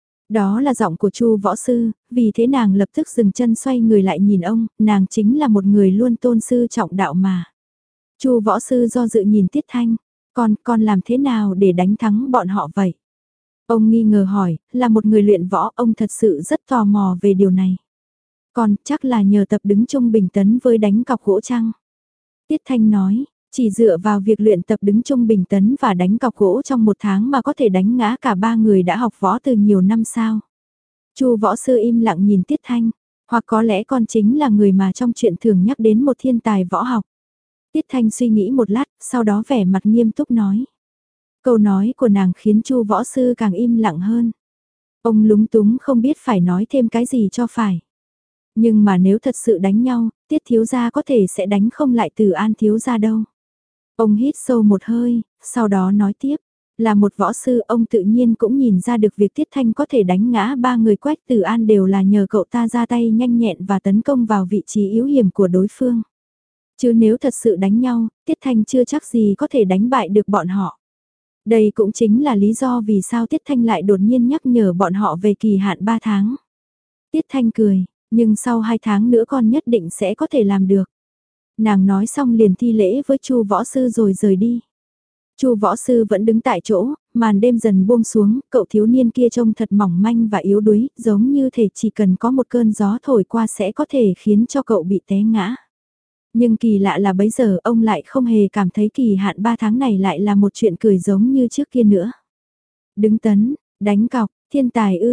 Đó là giọng của Chu võ sư, vì thế nàng lập tức dừng chân xoay người lại nhìn ông, nàng chính là một người luôn tôn sư trọng đạo mà. Chu võ sư do dự nhìn Tiết Thanh, con, con làm thế nào để đánh thắng bọn họ vậy? Ông nghi ngờ hỏi, là một người luyện võ, ông thật sự rất tò mò về điều này. Còn chắc là nhờ tập đứng chung bình tấn với đánh cọc gỗ chăng? Tiết Thanh nói, chỉ dựa vào việc luyện tập đứng chung bình tấn và đánh cọc gỗ trong một tháng mà có thể đánh ngã cả ba người đã học võ từ nhiều năm sao? Chu võ sư im lặng nhìn Tiết Thanh, hoặc có lẽ con chính là người mà trong chuyện thường nhắc đến một thiên tài võ học. Tiết Thanh suy nghĩ một lát, sau đó vẻ mặt nghiêm túc nói. Câu nói của nàng khiến Chu võ sư càng im lặng hơn. Ông lúng túng không biết phải nói thêm cái gì cho phải. Nhưng mà nếu thật sự đánh nhau, Tiết thiếu gia có thể sẽ đánh không lại Từ An thiếu gia đâu. Ông hít sâu một hơi, sau đó nói tiếp. Là một võ sư ông tự nhiên cũng nhìn ra được việc Tiết Thanh có thể đánh ngã ba người Quách Từ An đều là nhờ cậu ta ra tay nhanh nhẹn và tấn công vào vị trí yếu hiểm của đối phương. Chứ nếu thật sự đánh nhau, Tiết Thanh chưa chắc gì có thể đánh bại được bọn họ. Đây cũng chính là lý do vì sao Tiết Thanh lại đột nhiên nhắc nhở bọn họ về kỳ hạn ba tháng. Tiết Thanh cười, nhưng sau hai tháng nữa con nhất định sẽ có thể làm được. Nàng nói xong liền thi lễ với Chu võ sư rồi rời đi. Chu võ sư vẫn đứng tại chỗ, màn đêm dần buông xuống, cậu thiếu niên kia trông thật mỏng manh và yếu đuối, giống như thể chỉ cần có một cơn gió thổi qua sẽ có thể khiến cho cậu bị té ngã. Nhưng kỳ lạ là bấy giờ ông lại không hề cảm thấy kỳ hạn ba tháng này lại là một chuyện cười giống như trước kia nữa. Đứng tấn, đánh cọc, thiên tài ư,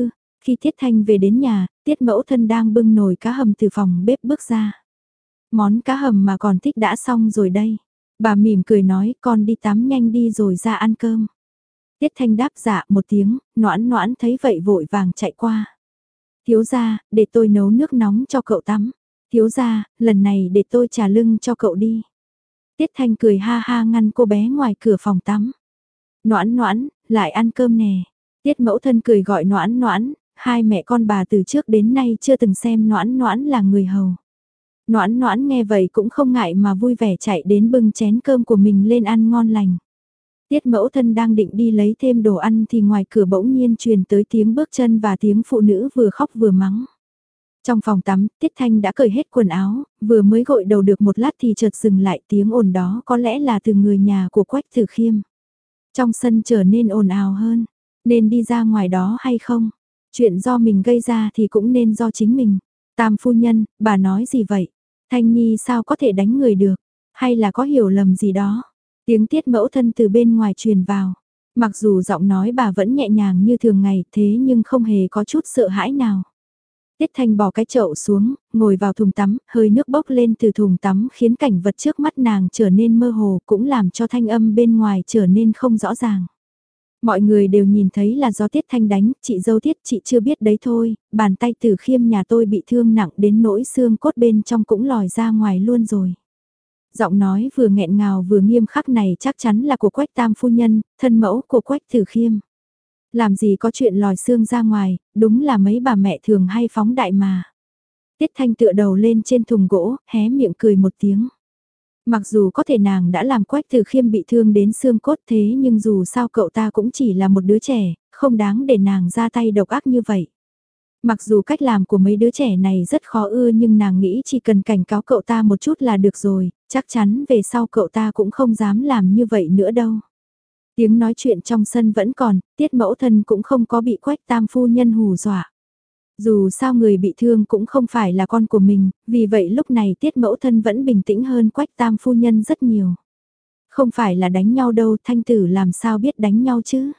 Khi Tiết Thanh về đến nhà, Tiết mẫu thân đang bưng nồi cá hầm từ phòng bếp bước ra. Món cá hầm mà còn thích đã xong rồi đây. Bà mỉm cười nói con đi tắm nhanh đi rồi ra ăn cơm. Tiết Thanh đáp dạ một tiếng, Noãn Noãn thấy vậy vội vàng chạy qua. Thiếu gia, để tôi nấu nước nóng cho cậu tắm. Thiếu gia, lần này để tôi trà lưng cho cậu đi. Tiết Thanh cười ha ha ngăn cô bé ngoài cửa phòng tắm. Noãn Noãn, lại ăn cơm nè. Tiết mẫu thân cười gọi Noãn Noãn, hai mẹ con bà từ trước đến nay chưa từng xem Noãn Noãn là người hầu. Noãn Noãn nghe vậy cũng không ngại mà vui vẻ chạy đến bưng chén cơm của mình lên ăn ngon lành. Tiết mẫu thân đang định đi lấy thêm đồ ăn thì ngoài cửa bỗng nhiên truyền tới tiếng bước chân và tiếng phụ nữ vừa khóc vừa mắng. Trong phòng tắm, Tiết Thanh đã cởi hết quần áo, vừa mới gội đầu được một lát thì chợt dừng lại, tiếng ồn đó có lẽ là từ người nhà của Quách Tử Khiêm. Trong sân trở nên ồn ào hơn, nên đi ra ngoài đó hay không? Chuyện do mình gây ra thì cũng nên do chính mình. Tam phu nhân, bà nói gì vậy? Thanh Nhi sao có thể đánh người được? Hay là có hiểu lầm gì đó? Tiếng Tiết mẫu thân từ bên ngoài truyền vào. Mặc dù giọng nói bà vẫn nhẹ nhàng như thường ngày thế nhưng không hề có chút sợ hãi nào. Tiết Thanh bỏ cái chậu xuống, ngồi vào thùng tắm, hơi nước bốc lên từ thùng tắm khiến cảnh vật trước mắt nàng trở nên mơ hồ cũng làm cho thanh âm bên ngoài trở nên không rõ ràng. Mọi người đều nhìn thấy là do Tiết Thanh đánh, chị dâu Tiết chị chưa biết đấy thôi, bàn tay Tử Khiêm nhà tôi bị thương nặng đến nỗi xương cốt bên trong cũng lòi ra ngoài luôn rồi. Giọng nói vừa nghẹn ngào vừa nghiêm khắc này chắc chắn là của Quách Tam phu nhân, thân mẫu của Quách Tử Khiêm. Làm gì có chuyện lòi xương ra ngoài, đúng là mấy bà mẹ thường hay phóng đại mà. Tiết Thanh tựa đầu lên trên thùng gỗ, hé miệng cười một tiếng. Mặc dù có thể nàng đã làm Quách Tử Khiêm bị thương đến xương cốt thế nhưng dù sao cậu ta cũng chỉ là một đứa trẻ, không đáng để nàng ra tay độc ác như vậy. Mặc dù cách làm của mấy đứa trẻ này rất khó ưa nhưng nàng nghĩ chỉ cần cảnh cáo cậu ta một chút là được rồi, chắc chắn về sau cậu ta cũng không dám làm như vậy nữa đâu. Tiếng nói chuyện trong sân vẫn còn, Tiết mẫu thân cũng không có bị Quách Tam phu nhân hù dọa. Dù sao người bị thương cũng không phải là con của mình, vì vậy lúc này Tiết mẫu thân vẫn bình tĩnh hơn Quách Tam phu nhân rất nhiều. Không phải là đánh nhau đâu, Thanh tử làm sao biết đánh nhau chứ?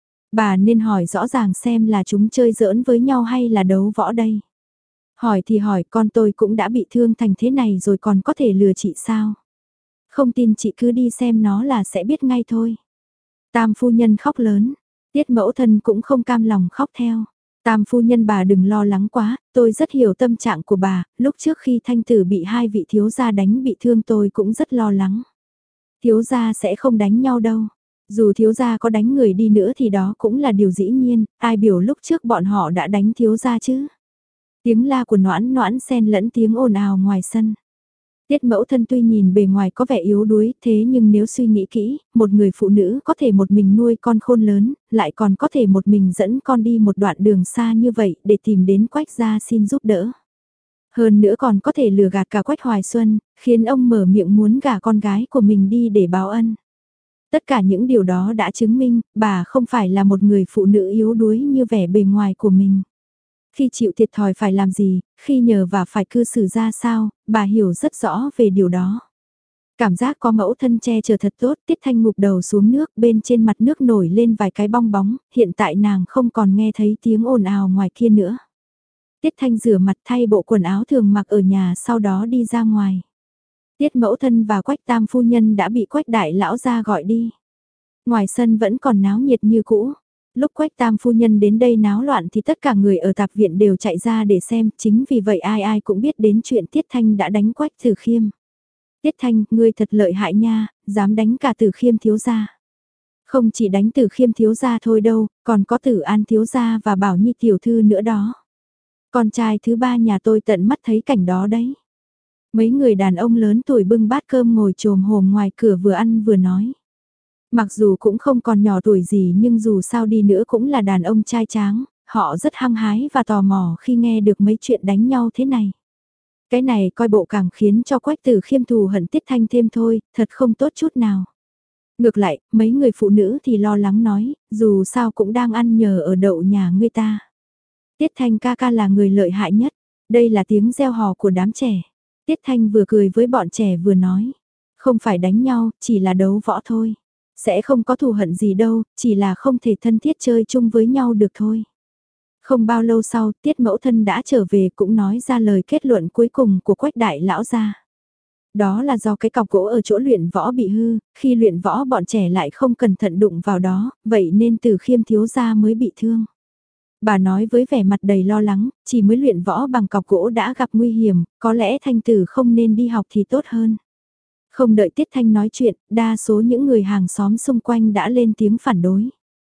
Bà nên hỏi rõ ràng xem là chúng chơi giỡn với nhau hay là đấu võ đây. Hỏi thì hỏi con tôi cũng đã bị thương thành thế này rồi còn có thể lừa chị sao? Không tin chị cứ đi xem nó là sẽ biết ngay thôi. Tam phu nhân khóc lớn, Tiết mẫu thân cũng không cam lòng khóc theo. Tam phu nhân bà đừng lo lắng quá, tôi rất hiểu tâm trạng của bà, lúc trước khi Thanh tử bị hai vị thiếu gia đánh bị thương tôi cũng rất lo lắng. Thiếu gia sẽ không đánh nhau đâu. Dù thiếu gia có đánh người đi nữa thì đó cũng là điều dĩ nhiên, ai biểu lúc trước bọn họ đã đánh thiếu gia chứ. Tiếng la của Noãn Noãn xen lẫn tiếng ồn ào ngoài sân. Tiết mẫu thân tuy nhìn bề ngoài có vẻ yếu đuối thế nhưng nếu suy nghĩ kỹ, một người phụ nữ có thể một mình nuôi con khôn lớn, lại còn có thể một mình dẫn con đi một đoạn đường xa như vậy để tìm đến Quách gia xin giúp đỡ. Hơn nữa còn có thể lừa gạt cả Quách Hoài Xuân, khiến ông mở miệng muốn gả con gái của mình đi để báo ân. Tất cả những điều đó đã chứng minh, bà không phải là một người phụ nữ yếu đuối như vẻ bề ngoài của mình. Khi chịu thiệt thòi phải làm gì, khi nhờ và phải cư xử ra sao, bà hiểu rất rõ về điều đó. Cảm giác có mẫu thân che chở thật tốt, Tiết Thanh ngụp đầu xuống nước, bên trên mặt nước nổi lên vài cái bong bóng, hiện tại nàng không còn nghe thấy tiếng ồn ào ngoài kia nữa. Tiết Thanh rửa mặt thay bộ quần áo thường mặc ở nhà sau đó đi ra ngoài. Tiết mẫu thân và Quách Tam phu nhân đã bị Quách đại lão ra gọi đi. Ngoài sân vẫn còn náo nhiệt như cũ. Lúc Quách Tam phu nhân đến đây náo loạn thì tất cả người ở tạp viện đều chạy ra để xem, chính vì vậy ai ai cũng biết đến chuyện Tiết Thanh đã đánh Quách Tử Khiêm. Tiết Thanh, ngươi thật lợi hại nha, dám đánh cả Tử Khiêm thiếu gia. Không chỉ đánh Tử Khiêm thiếu gia thôi đâu, còn có Tử An thiếu gia và Bảo Nhi tiểu thư nữa đó. Con trai thứ ba nhà tôi tận mắt thấy cảnh đó đấy. Mấy người đàn ông lớn tuổi bưng bát cơm ngồi chồm hổm ngoài cửa vừa ăn vừa nói. Mặc dù cũng không còn nhỏ tuổi gì nhưng dù sao đi nữa cũng là đàn ông trai tráng, họ rất hăng hái và tò mò khi nghe được mấy chuyện đánh nhau thế này. Cái này coi bộ càng khiến cho Quách Tử Khiêm thù hận Tiết Thanh thêm thôi, thật không tốt chút nào. Ngược lại, mấy người phụ nữ thì lo lắng nói, dù sao cũng đang ăn nhờ ở đậu nhà người ta. Tiết Thanh ca ca là người lợi hại nhất, đây là tiếng reo hò của đám trẻ. Tiết Thanh vừa cười với bọn trẻ vừa nói, không phải đánh nhau, chỉ là đấu võ thôi. Sẽ không có thù hận gì đâu, chỉ là không thể thân thiết chơi chung với nhau được thôi. Không bao lâu sau, Tiết mẫu thân đã trở về cũng nói ra lời kết luận cuối cùng của Quách đại lão gia. Đó là do cái cọc gỗ ở chỗ luyện võ bị hư, khi luyện võ bọn trẻ lại không cẩn thận đụng vào đó, vậy nên Từ Khiêm thiếu gia mới bị thương. Bà nói với vẻ mặt đầy lo lắng, chỉ mới luyện võ bằng cọc gỗ đã gặp nguy hiểm, có lẽ Thanh Tử không nên đi học thì tốt hơn. Không đợi Tiết Thanh nói chuyện, đa số những người hàng xóm xung quanh đã lên tiếng phản đối.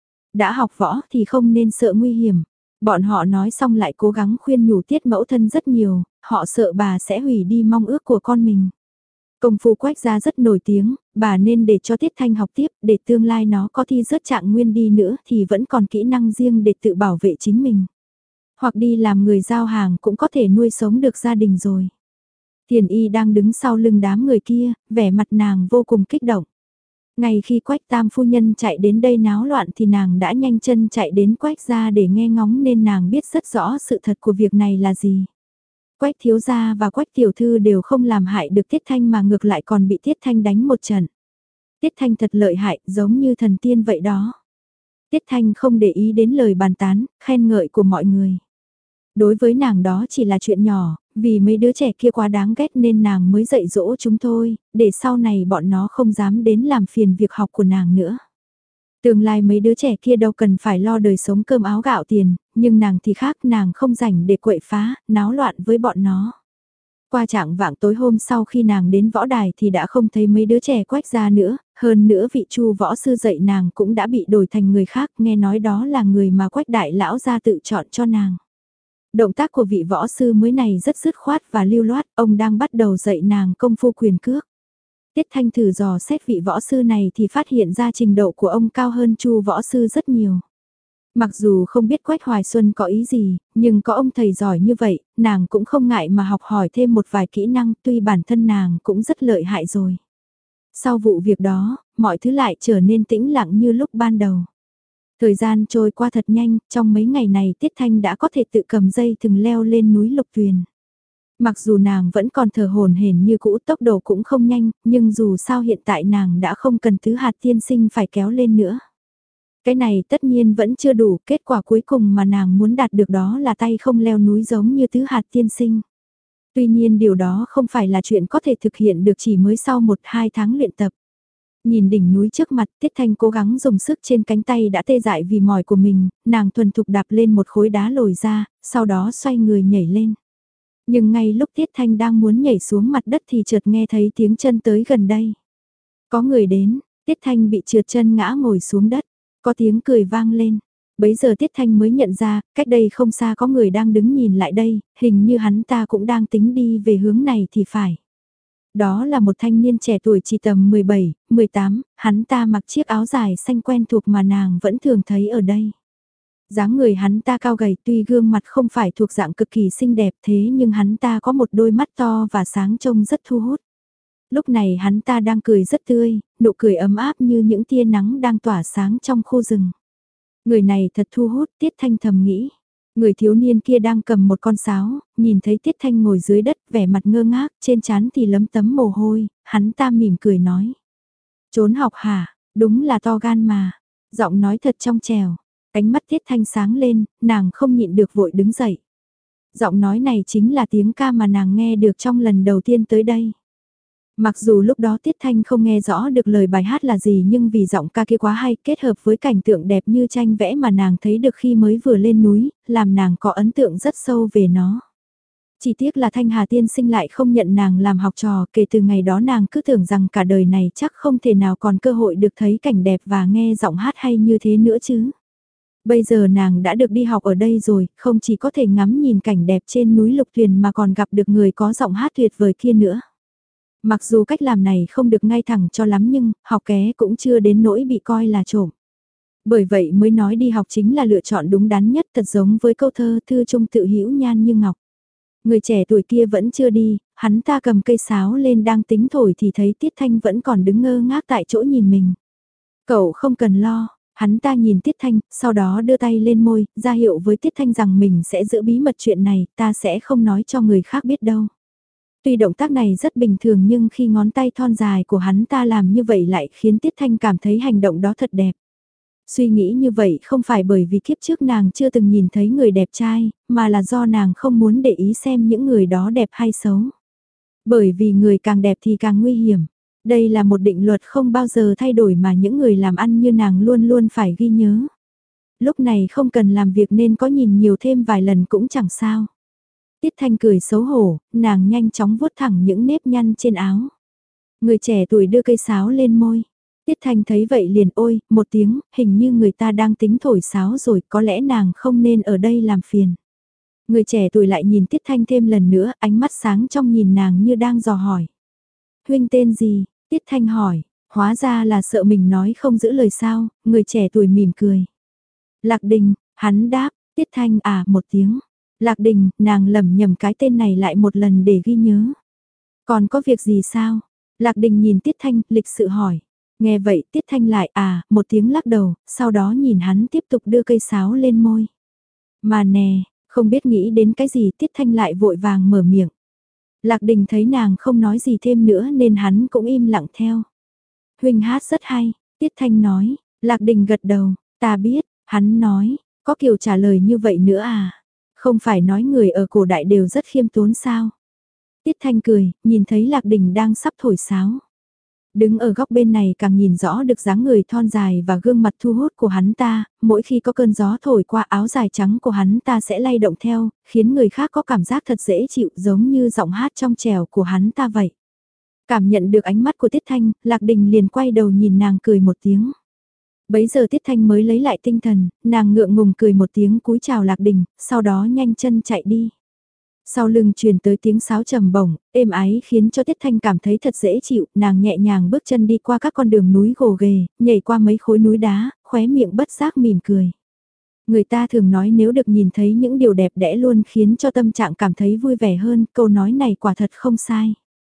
Đã học võ thì không nên sợ nguy hiểm. Bọn họ nói xong lại cố gắng khuyên nhủ Tiết mẫu thân rất nhiều, họ sợ bà sẽ hủy đi mong ước của con mình. Công phu Quách gia rất nổi tiếng, bà nên để cho Tiết Thanh học tiếp, để tương lai nó có thi rớt trạng nguyên đi nữa thì vẫn còn kỹ năng riêng để tự bảo vệ chính mình. Hoặc đi làm người giao hàng cũng có thể nuôi sống được gia đình rồi. Tiền Y đang đứng sau lưng đám người kia, vẻ mặt nàng vô cùng kích động. Ngay khi Quách tam phu nhân chạy đến đây náo loạn thì nàng đã nhanh chân chạy đến Quách gia để nghe ngóng nên nàng biết rất rõ sự thật của việc này là gì. Quách thiếu gia và Quách tiểu thư đều không làm hại được Tiết Thanh mà ngược lại còn bị Tiết Thanh đánh một trận. Tiết Thanh thật lợi hại, giống như thần tiên vậy đó. Tiết Thanh không để ý đến lời bàn tán, khen ngợi của mọi người. Đối với nàng đó chỉ là chuyện nhỏ, vì mấy đứa trẻ kia quá đáng ghét nên nàng mới dạy dỗ chúng thôi, để sau này bọn nó không dám đến làm phiền việc học của nàng nữa. Tương lai mấy đứa trẻ kia đâu cần phải lo đời sống cơm áo gạo tiền, nhưng nàng thì khác, nàng không rảnh để quậy phá, náo loạn với bọn nó. Qua trạng vạng tối hôm sau khi nàng đến võ đài thì đã không thấy mấy đứa trẻ Quách gia nữa, hơn nữa vị Chu võ sư dạy nàng cũng đã bị đổi thành người khác, nghe nói đó là người mà Quách đại lão gia tự chọn cho nàng. Động tác của vị võ sư mới này rất dứt khoát và lưu loát, ông đang bắt đầu dạy nàng công phu quyền cước. Tiết Thanh thử dò xét vị võ sư này thì phát hiện ra trình độ của ông cao hơn Chu võ sư rất nhiều. Mặc dù không biết Quách Hoài Xuân có ý gì, nhưng có ông thầy giỏi như vậy, nàng cũng không ngại mà học hỏi thêm một vài kỹ năng, tuy bản thân nàng cũng rất lợi hại rồi. Sau vụ việc đó, mọi thứ lại trở nên tĩnh lặng như lúc ban đầu. Thời gian trôi qua thật nhanh, trong mấy ngày này Tiết Thanh đã có thể tự cầm dây thừng leo lên núi Lục Tuyền. Mặc dù nàng vẫn còn thở hổn hển như cũ, tốc độ cũng không nhanh, nhưng dù sao hiện tại nàng đã không cần Tứ Hạt tiên sinh phải kéo lên nữa. Cái này tất nhiên vẫn chưa đủ, kết quả cuối cùng mà nàng muốn đạt được đó là tay không leo núi giống như Tứ Hạt tiên sinh. Tuy nhiên điều đó không phải là chuyện có thể thực hiện được chỉ mới sau một hai tháng luyện tập. Nhìn đỉnh núi trước mặt, Tiết Thanh cố gắng dùng sức trên cánh tay đã tê dại vì mỏi của mình, nàng thuần thục đạp lên một khối đá lồi ra, sau đó xoay người nhảy lên. Nhưng ngay lúc Tiết Thanh đang muốn nhảy xuống mặt đất thì chợt nghe thấy tiếng chân tới gần đây. Có người đến, Tiết Thanh bị trượt chân ngã ngồi xuống đất, có tiếng cười vang lên. Bấy giờ Tiết Thanh mới nhận ra, cách đây không xa có người đang đứng nhìn lại đây, hình như hắn ta cũng đang tính đi về hướng này thì phải. Đó là một thanh niên trẻ tuổi chỉ tầm mười bảy, mười tám, hắn ta mặc chiếc áo dài xanh quen thuộc mà nàng vẫn thường thấy ở đây. Dáng người hắn ta cao gầy, tuy gương mặt không phải thuộc dạng cực kỳ xinh đẹp thế nhưng hắn ta có một đôi mắt to và sáng trông rất thu hút. Lúc này hắn ta đang cười rất tươi, nụ cười ấm áp như những tia nắng đang tỏa sáng trong khu rừng. Người này thật thu hút, Tiết Thanh thầm nghĩ. Người thiếu niên kia đang cầm một con sáo, nhìn thấy Tiết Thanh ngồi dưới đất vẻ mặt ngơ ngác, trên trán thì lấm tấm mồ hôi, hắn ta mỉm cười nói. Trốn học hả, đúng là to gan mà. Giọng nói thật trong trèo, cánh mắt Tiết Thanh sáng lên, nàng không nhịn được vội đứng dậy. Giọng nói này chính là tiếng ca mà nàng nghe được trong lần đầu tiên tới đây. Mặc dù lúc đó Tiết Thanh không nghe rõ được lời bài hát là gì nhưng vì giọng ca kia quá hay kết hợp với cảnh tượng đẹp như tranh vẽ mà nàng thấy được khi mới vừa lên núi, làm nàng có ấn tượng rất sâu về nó. Chỉ tiếc là Thanh Hà tiên sinh lại không nhận nàng làm học trò, kể từ ngày đó nàng cứ tưởng rằng cả đời này chắc không thể nào còn cơ hội được thấy cảnh đẹp và nghe giọng hát hay như thế nữa chứ. Bây giờ nàng đã được đi học ở đây rồi, không chỉ có thể ngắm nhìn cảnh đẹp trên núi Lục Tuyền mà còn gặp được người có giọng hát tuyệt vời kia nữa. Mặc dù cách làm này không được ngay thẳng cho lắm nhưng học ké cũng chưa đến nỗi bị coi là trộm. Bởi vậy mới nói đi học chính là lựa chọn đúng đắn nhất, thật giống với câu thơ thư trung tự hữu nhan như ngọc. Người trẻ tuổi kia vẫn chưa đi, hắn ta cầm cây sáo lên đang tính thổi thì thấy Tiết Thanh vẫn còn đứng ngơ ngác tại chỗ nhìn mình. Cậu không cần lo, hắn ta nhìn Tiết Thanh, sau đó đưa tay lên môi, ra hiệu với Tiết Thanh rằng mình sẽ giữ bí mật chuyện này, ta sẽ không nói cho người khác biết đâu. Tuy động tác này rất bình thường nhưng khi ngón tay thon dài của hắn ta làm như vậy lại khiến Tiết Thanh cảm thấy hành động đó thật đẹp. Suy nghĩ như vậy không phải bởi vì kiếp trước nàng chưa từng nhìn thấy người đẹp trai, mà là do nàng không muốn để ý xem những người đó đẹp hay xấu. Bởi vì người càng đẹp thì càng nguy hiểm. Đây là một định luật không bao giờ thay đổi mà những người làm ăn như nàng luôn luôn phải ghi nhớ. Lúc này không cần làm việc nên có nhìn nhiều thêm vài lần cũng chẳng sao. Tiết Thanh cười xấu hổ, nàng nhanh chóng vuốt thẳng những nếp nhăn trên áo. Người trẻ tuổi đưa cây sáo lên môi. Tiết Thanh thấy vậy liền ôi, một tiếng, hình như người ta đang tính thổi sáo rồi, có lẽ nàng không nên ở đây làm phiền. Người trẻ tuổi lại nhìn Tiết Thanh thêm lần nữa, ánh mắt sáng trong nhìn nàng như đang dò hỏi. Huynh tên gì? Tiết Thanh hỏi, hóa ra là sợ mình nói không giữ lời sao, người trẻ tuổi mỉm cười. Lạc Đình, hắn đáp, Tiết Thanh à một tiếng. Lạc Đình, nàng lẩm nhẩm cái tên này lại một lần để ghi nhớ. Còn có việc gì sao? Lạc Đình nhìn Tiết Thanh, lịch sự hỏi. Nghe vậy Tiết Thanh lại à, một tiếng lắc đầu, sau đó nhìn hắn tiếp tục đưa cây sáo lên môi. Mà nè, không biết nghĩ đến cái gì Tiết Thanh lại vội vàng mở miệng. Lạc Đình thấy nàng không nói gì thêm nữa nên hắn cũng im lặng theo. Huynh hát rất hay, Tiết Thanh nói, Lạc Đình gật đầu, ta biết, hắn nói, có kiểu trả lời như vậy nữa à? Không phải nói người ở cổ đại đều rất khiêm tốn sao? Tiết Thanh cười, nhìn thấy Lạc Đình đang sắp thổi sáo. Đứng ở góc bên này càng nhìn rõ được dáng người thon dài và gương mặt thu hút của hắn ta, mỗi khi có cơn gió thổi qua áo dài trắng của hắn ta sẽ lay động theo, khiến người khác có cảm giác thật dễ chịu giống như giọng hát trong trẻo của hắn ta vậy. Cảm nhận được ánh mắt của Tiết Thanh, Lạc Đình liền quay đầu nhìn nàng cười một tiếng. Bấy giờ Tiết Thanh mới lấy lại tinh thần, nàng ngượng ngùng cười một tiếng cúi chào Lạc Đình, sau đó nhanh chân chạy đi. Sau lưng truyền tới tiếng sáo trầm bổng, êm ái khiến cho Tiết Thanh cảm thấy thật dễ chịu, nàng nhẹ nhàng bước chân đi qua các con đường núi gồ ghề, nhảy qua mấy khối núi đá, khóe miệng bất giác mỉm cười. Người ta thường nói nếu được nhìn thấy những điều đẹp đẽ luôn khiến cho tâm trạng cảm thấy vui vẻ hơn, câu nói này quả thật không sai.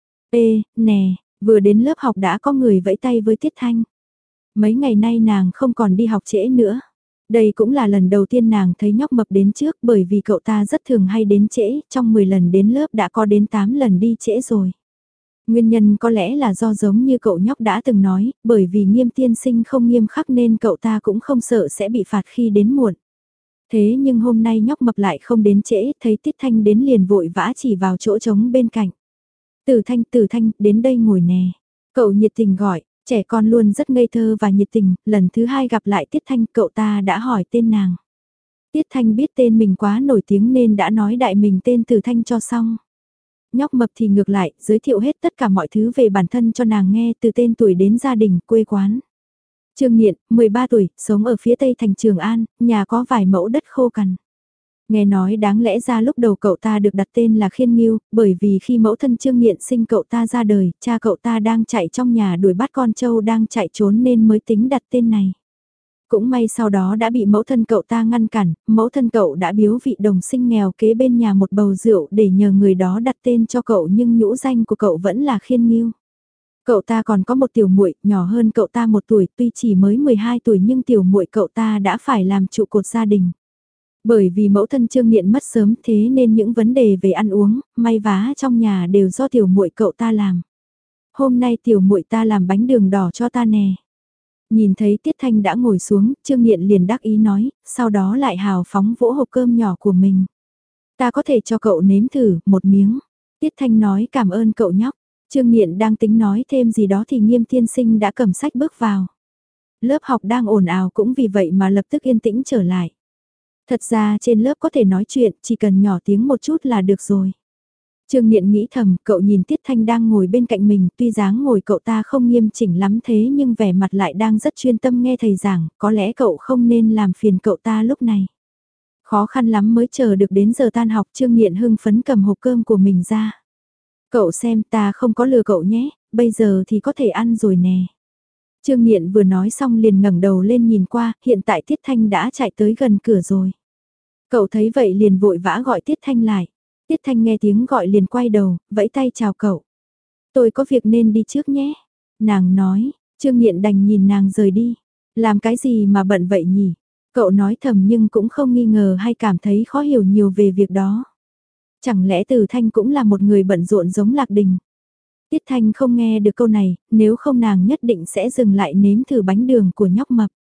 Ê, nè, vừa đến lớp học đã có người vẫy tay với Tiết Thanh. Mấy ngày nay nàng không còn đi học trễ nữa. Đây cũng là lần đầu tiên nàng thấy nhóc mập đến trước bởi vì cậu ta rất thường hay đến trễ, trong mười lần đến lớp đã có đến tám lần đi trễ rồi. Nguyên nhân có lẽ là do giống như cậu nhóc đã từng nói, bởi vì Nghiêm tiên sinh không nghiêm khắc nên cậu ta cũng không sợ sẽ bị phạt khi đến muộn. Thế nhưng hôm nay nhóc mập lại không đến trễ, thấy Tiết Thanh đến liền vội vã chỉ vào chỗ trống bên cạnh. Tử Thanh, Tử Thanh, đến đây ngồi nè. Cậu nhiệt tình gọi. Trẻ con luôn rất ngây thơ và nhiệt tình, lần thứ hai gặp lại Tiết Thanh cậu ta đã hỏi tên nàng. Tiết Thanh biết tên mình quá nổi tiếng nên đã nói đại mình tên Tử Thanh cho xong. Nhóc mập thì ngược lại, giới thiệu hết tất cả mọi thứ về bản thân cho nàng nghe từ tên tuổi đến gia đình, quê quán. Trương Nghiện, mười ba tuổi, sống ở phía tây thành Trường An, nhà có vài mẫu đất khô cằn. Nghe nói đáng lẽ ra lúc đầu cậu ta được đặt tên là Khiên Nghiêu, bởi vì khi mẫu thân Trương Nghiện sinh cậu ta ra đời, cha cậu ta đang chạy trong nhà đuổi bắt con trâu đang chạy trốn nên mới tính đặt tên này. Cũng may sau đó đã bị mẫu thân cậu ta ngăn cản, mẫu thân cậu đã biếu vị đồng sinh nghèo kế bên nhà một bầu rượu để nhờ người đó đặt tên cho cậu nhưng nhũ danh của cậu vẫn là Khiên Nghiêu. Cậu ta còn có một tiểu muội nhỏ hơn cậu ta một tuổi, tuy chỉ mới mười hai tuổi nhưng tiểu muội cậu ta đã phải làm trụ cột gia đình. Bởi vì mẫu thân Trương Nghiện mất sớm thế nên những vấn đề về ăn uống, may vá trong nhà đều do tiểu muội cậu ta làm. Hôm nay tiểu muội ta làm bánh đường đỏ cho ta nè. Nhìn thấy Tiết Thanh đã ngồi xuống, Trương Nghiện liền đắc ý nói, sau đó lại hào phóng vỗ hộp cơm nhỏ của mình. Ta có thể cho cậu nếm thử một miếng. Tiết Thanh nói cảm ơn cậu nhóc. Trương Nghiện đang tính nói thêm gì đó thì Nghiêm tiên sinh đã cầm sách bước vào. Lớp học đang ồn ào cũng vì vậy mà lập tức yên tĩnh trở lại. Thật ra trên lớp có thể nói chuyện, chỉ cần nhỏ tiếng một chút là được rồi. Trương Nghiện nghĩ thầm, cậu nhìn Tiết Thanh đang ngồi bên cạnh mình, tuy dáng ngồi cậu ta không nghiêm chỉnh lắm thế nhưng vẻ mặt lại đang rất chuyên tâm nghe thầy giảng, có lẽ cậu không nên làm phiền cậu ta lúc này. Khó khăn lắm mới chờ được đến giờ tan học, Trương Nghiện hưng phấn cầm hộp cơm của mình ra. Cậu xem ta không có lừa cậu nhé, bây giờ thì có thể ăn rồi nè. Trương Nghiện vừa nói xong liền ngẩng đầu lên nhìn qua, hiện tại Tiết Thanh đã chạy tới gần cửa rồi. Cậu thấy vậy liền vội vã gọi Tiết Thanh lại. Tiết Thanh nghe tiếng gọi liền quay đầu, vẫy tay chào cậu. Tôi có việc nên đi trước nhé. Nàng nói, Trương Nghiện đành nhìn nàng rời đi. Làm cái gì mà bận vậy nhỉ? Cậu nói thầm nhưng cũng không nghi ngờ hay cảm thấy khó hiểu nhiều về việc đó. Chẳng lẽ Từ Thanh cũng là một người bận rộn giống Lạc Đình? Tiết Thanh không nghe được câu này, nếu không nàng nhất định sẽ dừng lại nếm thử bánh đường của nhóc mập.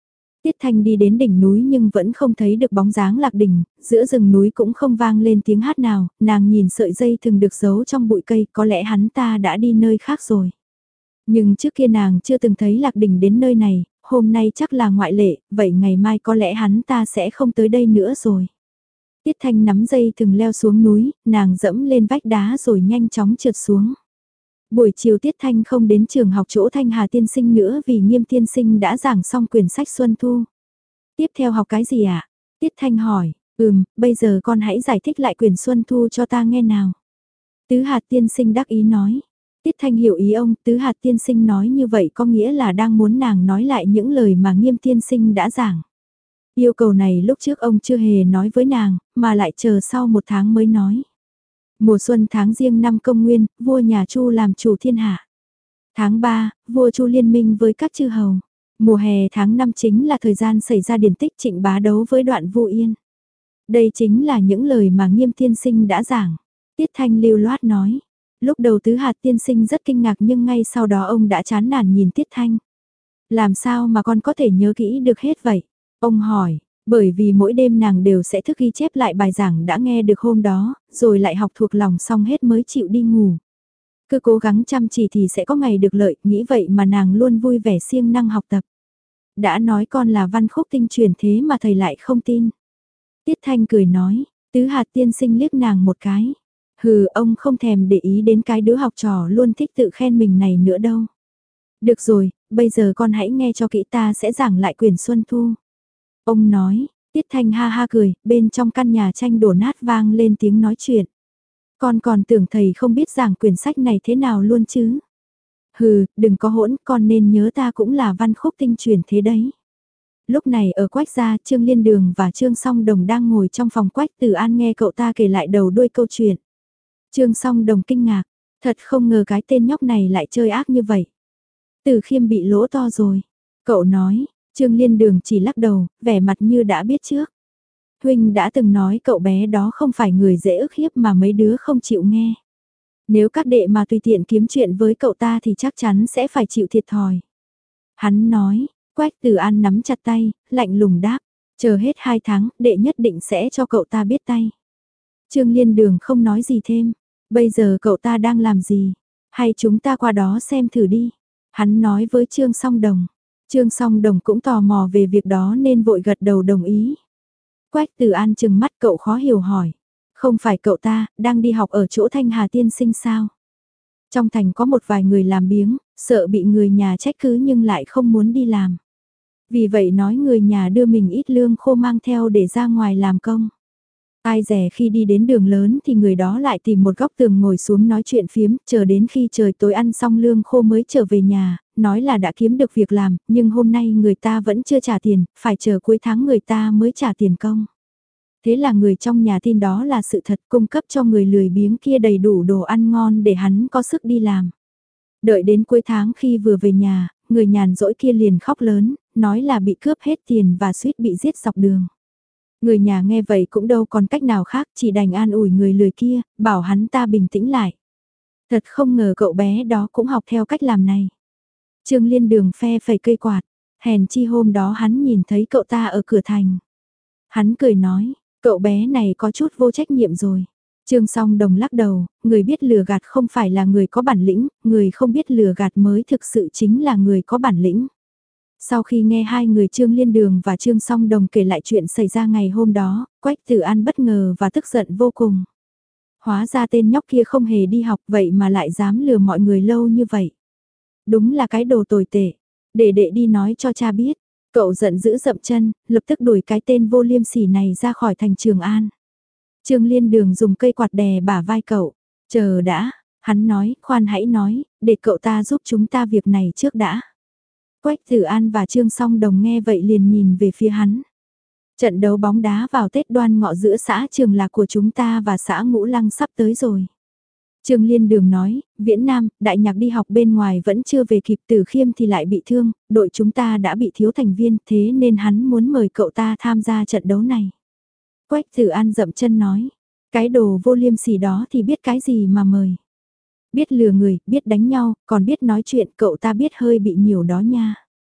Tiết Thanh đi đến đỉnh núi nhưng vẫn không thấy được bóng dáng Lạc Đình, giữa rừng núi cũng không vang lên tiếng hát nào, nàng nhìn sợi dây thường được giấu trong bụi cây, có lẽ hắn ta đã đi nơi khác rồi. Nhưng trước kia nàng chưa từng thấy Lạc Đình đến nơi này, hôm nay chắc là ngoại lệ, vậy ngày mai có lẽ hắn ta sẽ không tới đây nữa rồi. Tiết Thanh nắm dây thường leo xuống núi, nàng dẫm lên vách đá rồi nhanh chóng trượt xuống. Buổi chiều Tiết Thanh không đến trường học chỗ Thanh Hà tiên sinh nữa vì Nghiêm tiên sinh đã giảng xong quyển sách Xuân Thu. Tiếp theo học cái gì ạ? À? Tiết Thanh hỏi, ừm, bây giờ con hãy giải thích lại quyển Xuân Thu cho ta nghe nào. Tứ Hạt tiên sinh đắc ý nói. Tiết Thanh hiểu ý ông, Tứ Hạt tiên sinh nói như vậy có nghĩa là đang muốn nàng nói lại những lời mà Nghiêm tiên sinh đã giảng. Yêu cầu này lúc trước ông chưa hề nói với nàng, mà lại chờ sau một tháng mới nói. Mùa xuân tháng riêng năm Công Nguyên, vua nhà Chu làm chủ thiên hạ. Tháng ba, vua Chu liên minh với các chư hầu. Mùa hè tháng năm chính là thời gian xảy ra điển tích Trịnh Bá đấu với Đoạn Vu Yên. Đây chính là những lời mà Nghiêm tiên sinh đã giảng. Tiết Thanh lưu loát nói. Lúc đầu Tứ Hạt tiên sinh rất kinh ngạc nhưng ngay sau đó ông đã chán nản nhìn Tiết Thanh. Làm sao mà con có thể nhớ kỹ được hết vậy? Ông hỏi, bởi vì mỗi đêm nàng đều sẽ thức ghi chép lại bài giảng đã nghe được hôm đó, rồi lại học thuộc lòng xong hết mới chịu đi ngủ. Cứ cố gắng chăm chỉ thì sẽ có ngày được lợi, nghĩ vậy mà nàng luôn vui vẻ siêng năng học tập. Đã nói con là văn khúc tinh truyền thế mà thầy lại không tin. Tiết Thanh cười nói, Tứ Hạt tiên sinh liếc nàng một cái. Hừ, ông không thèm để ý đến cái đứa học trò luôn thích tự khen mình này nữa đâu. Được rồi, bây giờ con hãy nghe cho kỹ, ta sẽ giảng lại quyển Xuân Thu. Ông nói, Tiết Thanh ha ha cười, bên trong căn nhà tranh đổ nát vang lên tiếng nói chuyện. Con còn tưởng thầy không biết giảng quyển sách này thế nào luôn chứ. Hừ, đừng có hỗn, con nên nhớ ta cũng là văn khúc tinh truyền thế đấy. Lúc này ở Quách gia, Trương Liên Đường và Trương Song Đồng đang ngồi trong phòng Quách Tử An nghe cậu ta kể lại đầu đuôi câu chuyện. Trương Song Đồng kinh ngạc, thật không ngờ cái tên nhóc này lại chơi ác như vậy. Từ Khiêm bị lỗ to rồi. Cậu nói, Trương Liên Đường chỉ lắc đầu, vẻ mặt như đã biết trước. Huynh đã từng nói cậu bé đó không phải người dễ ức hiếp mà mấy đứa không chịu nghe. Nếu các đệ mà tùy tiện kiếm chuyện với cậu ta thì chắc chắn sẽ phải chịu thiệt thòi. Hắn nói, Quách Tử An nắm chặt tay, lạnh lùng đáp, chờ hết hai tháng, đệ nhất định sẽ cho cậu ta biết tay. Trương Liên Đường không nói gì thêm, bây giờ cậu ta đang làm gì, hay chúng ta qua đó xem thử đi. Hắn nói với Trương Song Đồng. Trương Song Đồng cũng tò mò về việc đó nên vội gật đầu đồng ý. Quách Tử An chừng mắt cậu khó hiểu hỏi. Không phải cậu ta, đang đi học ở chỗ Thanh Hà tiên sinh sao? Trong thành có một vài người làm biếng, sợ bị người nhà trách cứ nhưng lại không muốn đi làm. Vì vậy nói người nhà đưa mình ít lương khô mang theo để ra ngoài làm công. Ai dè khi đi đến đường lớn thì người đó lại tìm một góc tường ngồi xuống nói chuyện phiếm, chờ đến khi trời tối ăn xong lương khô mới trở về nhà, nói là đã kiếm được việc làm, nhưng hôm nay người ta vẫn chưa trả tiền, phải chờ cuối tháng người ta mới trả tiền công. Thế là người trong nhà tin đó là sự thật, cung cấp cho người lười biếng kia đầy đủ đồ ăn ngon để hắn có sức đi làm. Đợi đến cuối tháng khi vừa về nhà, người nhàn rỗi kia liền khóc lớn, nói là bị cướp hết tiền và suýt bị giết dọc đường. Người nhà nghe vậy cũng đâu còn cách nào khác, chỉ đành an ủi người lười kia, bảo hắn ta bình tĩnh lại. Thật không ngờ cậu bé đó cũng học theo cách làm này. Trương Liên Đường phe phẩy cây quạt, hèn chi hôm đó hắn nhìn thấy cậu ta ở cửa thành. Hắn cười nói, cậu bé này có chút vô trách nhiệm rồi. Trương Song Đồng lắc đầu, người biết lừa gạt không phải là người có bản lĩnh, người không biết lừa gạt mới thực sự chính là người có bản lĩnh. Sau khi nghe hai người Trương Liên Đường và Trương Song Đồng kể lại chuyện xảy ra ngày hôm đó, Quách Tử An bất ngờ và tức giận vô cùng. Hóa ra tên nhóc kia không hề đi học vậy mà lại dám lừa mọi người lâu như vậy. Đúng là cái đồ tồi tệ, để đệ đi nói cho cha biết. Cậu giận dữ dậm chân, lập tức đuổi cái tên vô liêm sỉ này ra khỏi thành Trường An. Trương Liên Đường dùng cây quạt đè bả vai cậu. Chờ đã, hắn nói, khoan hãy nói, để cậu ta giúp chúng ta việc này trước đã. Quách Tử An và Trương Song Đồng nghe vậy liền nhìn về phía hắn. Trận đấu bóng đá vào Tết Đoan Ngọ giữa xã Trường Lạc của chúng ta và xã Ngũ Lăng sắp tới rồi. Trương Liên Đường nói, Viễn Nam, Đại Nhạc đi học bên ngoài vẫn chưa về kịp, Tử Khiêm thì lại bị thương, đội chúng ta đã bị thiếu thành viên, thế nên hắn muốn mời cậu ta tham gia trận đấu này. Quách Tử An dậm chân nói, cái đồ vô liêm sỉ đó thì biết cái gì mà mời. Biết lừa người, biết đánh nhau, còn biết nói chuyện, cậu ta biết hơi bị nhiều đó nha.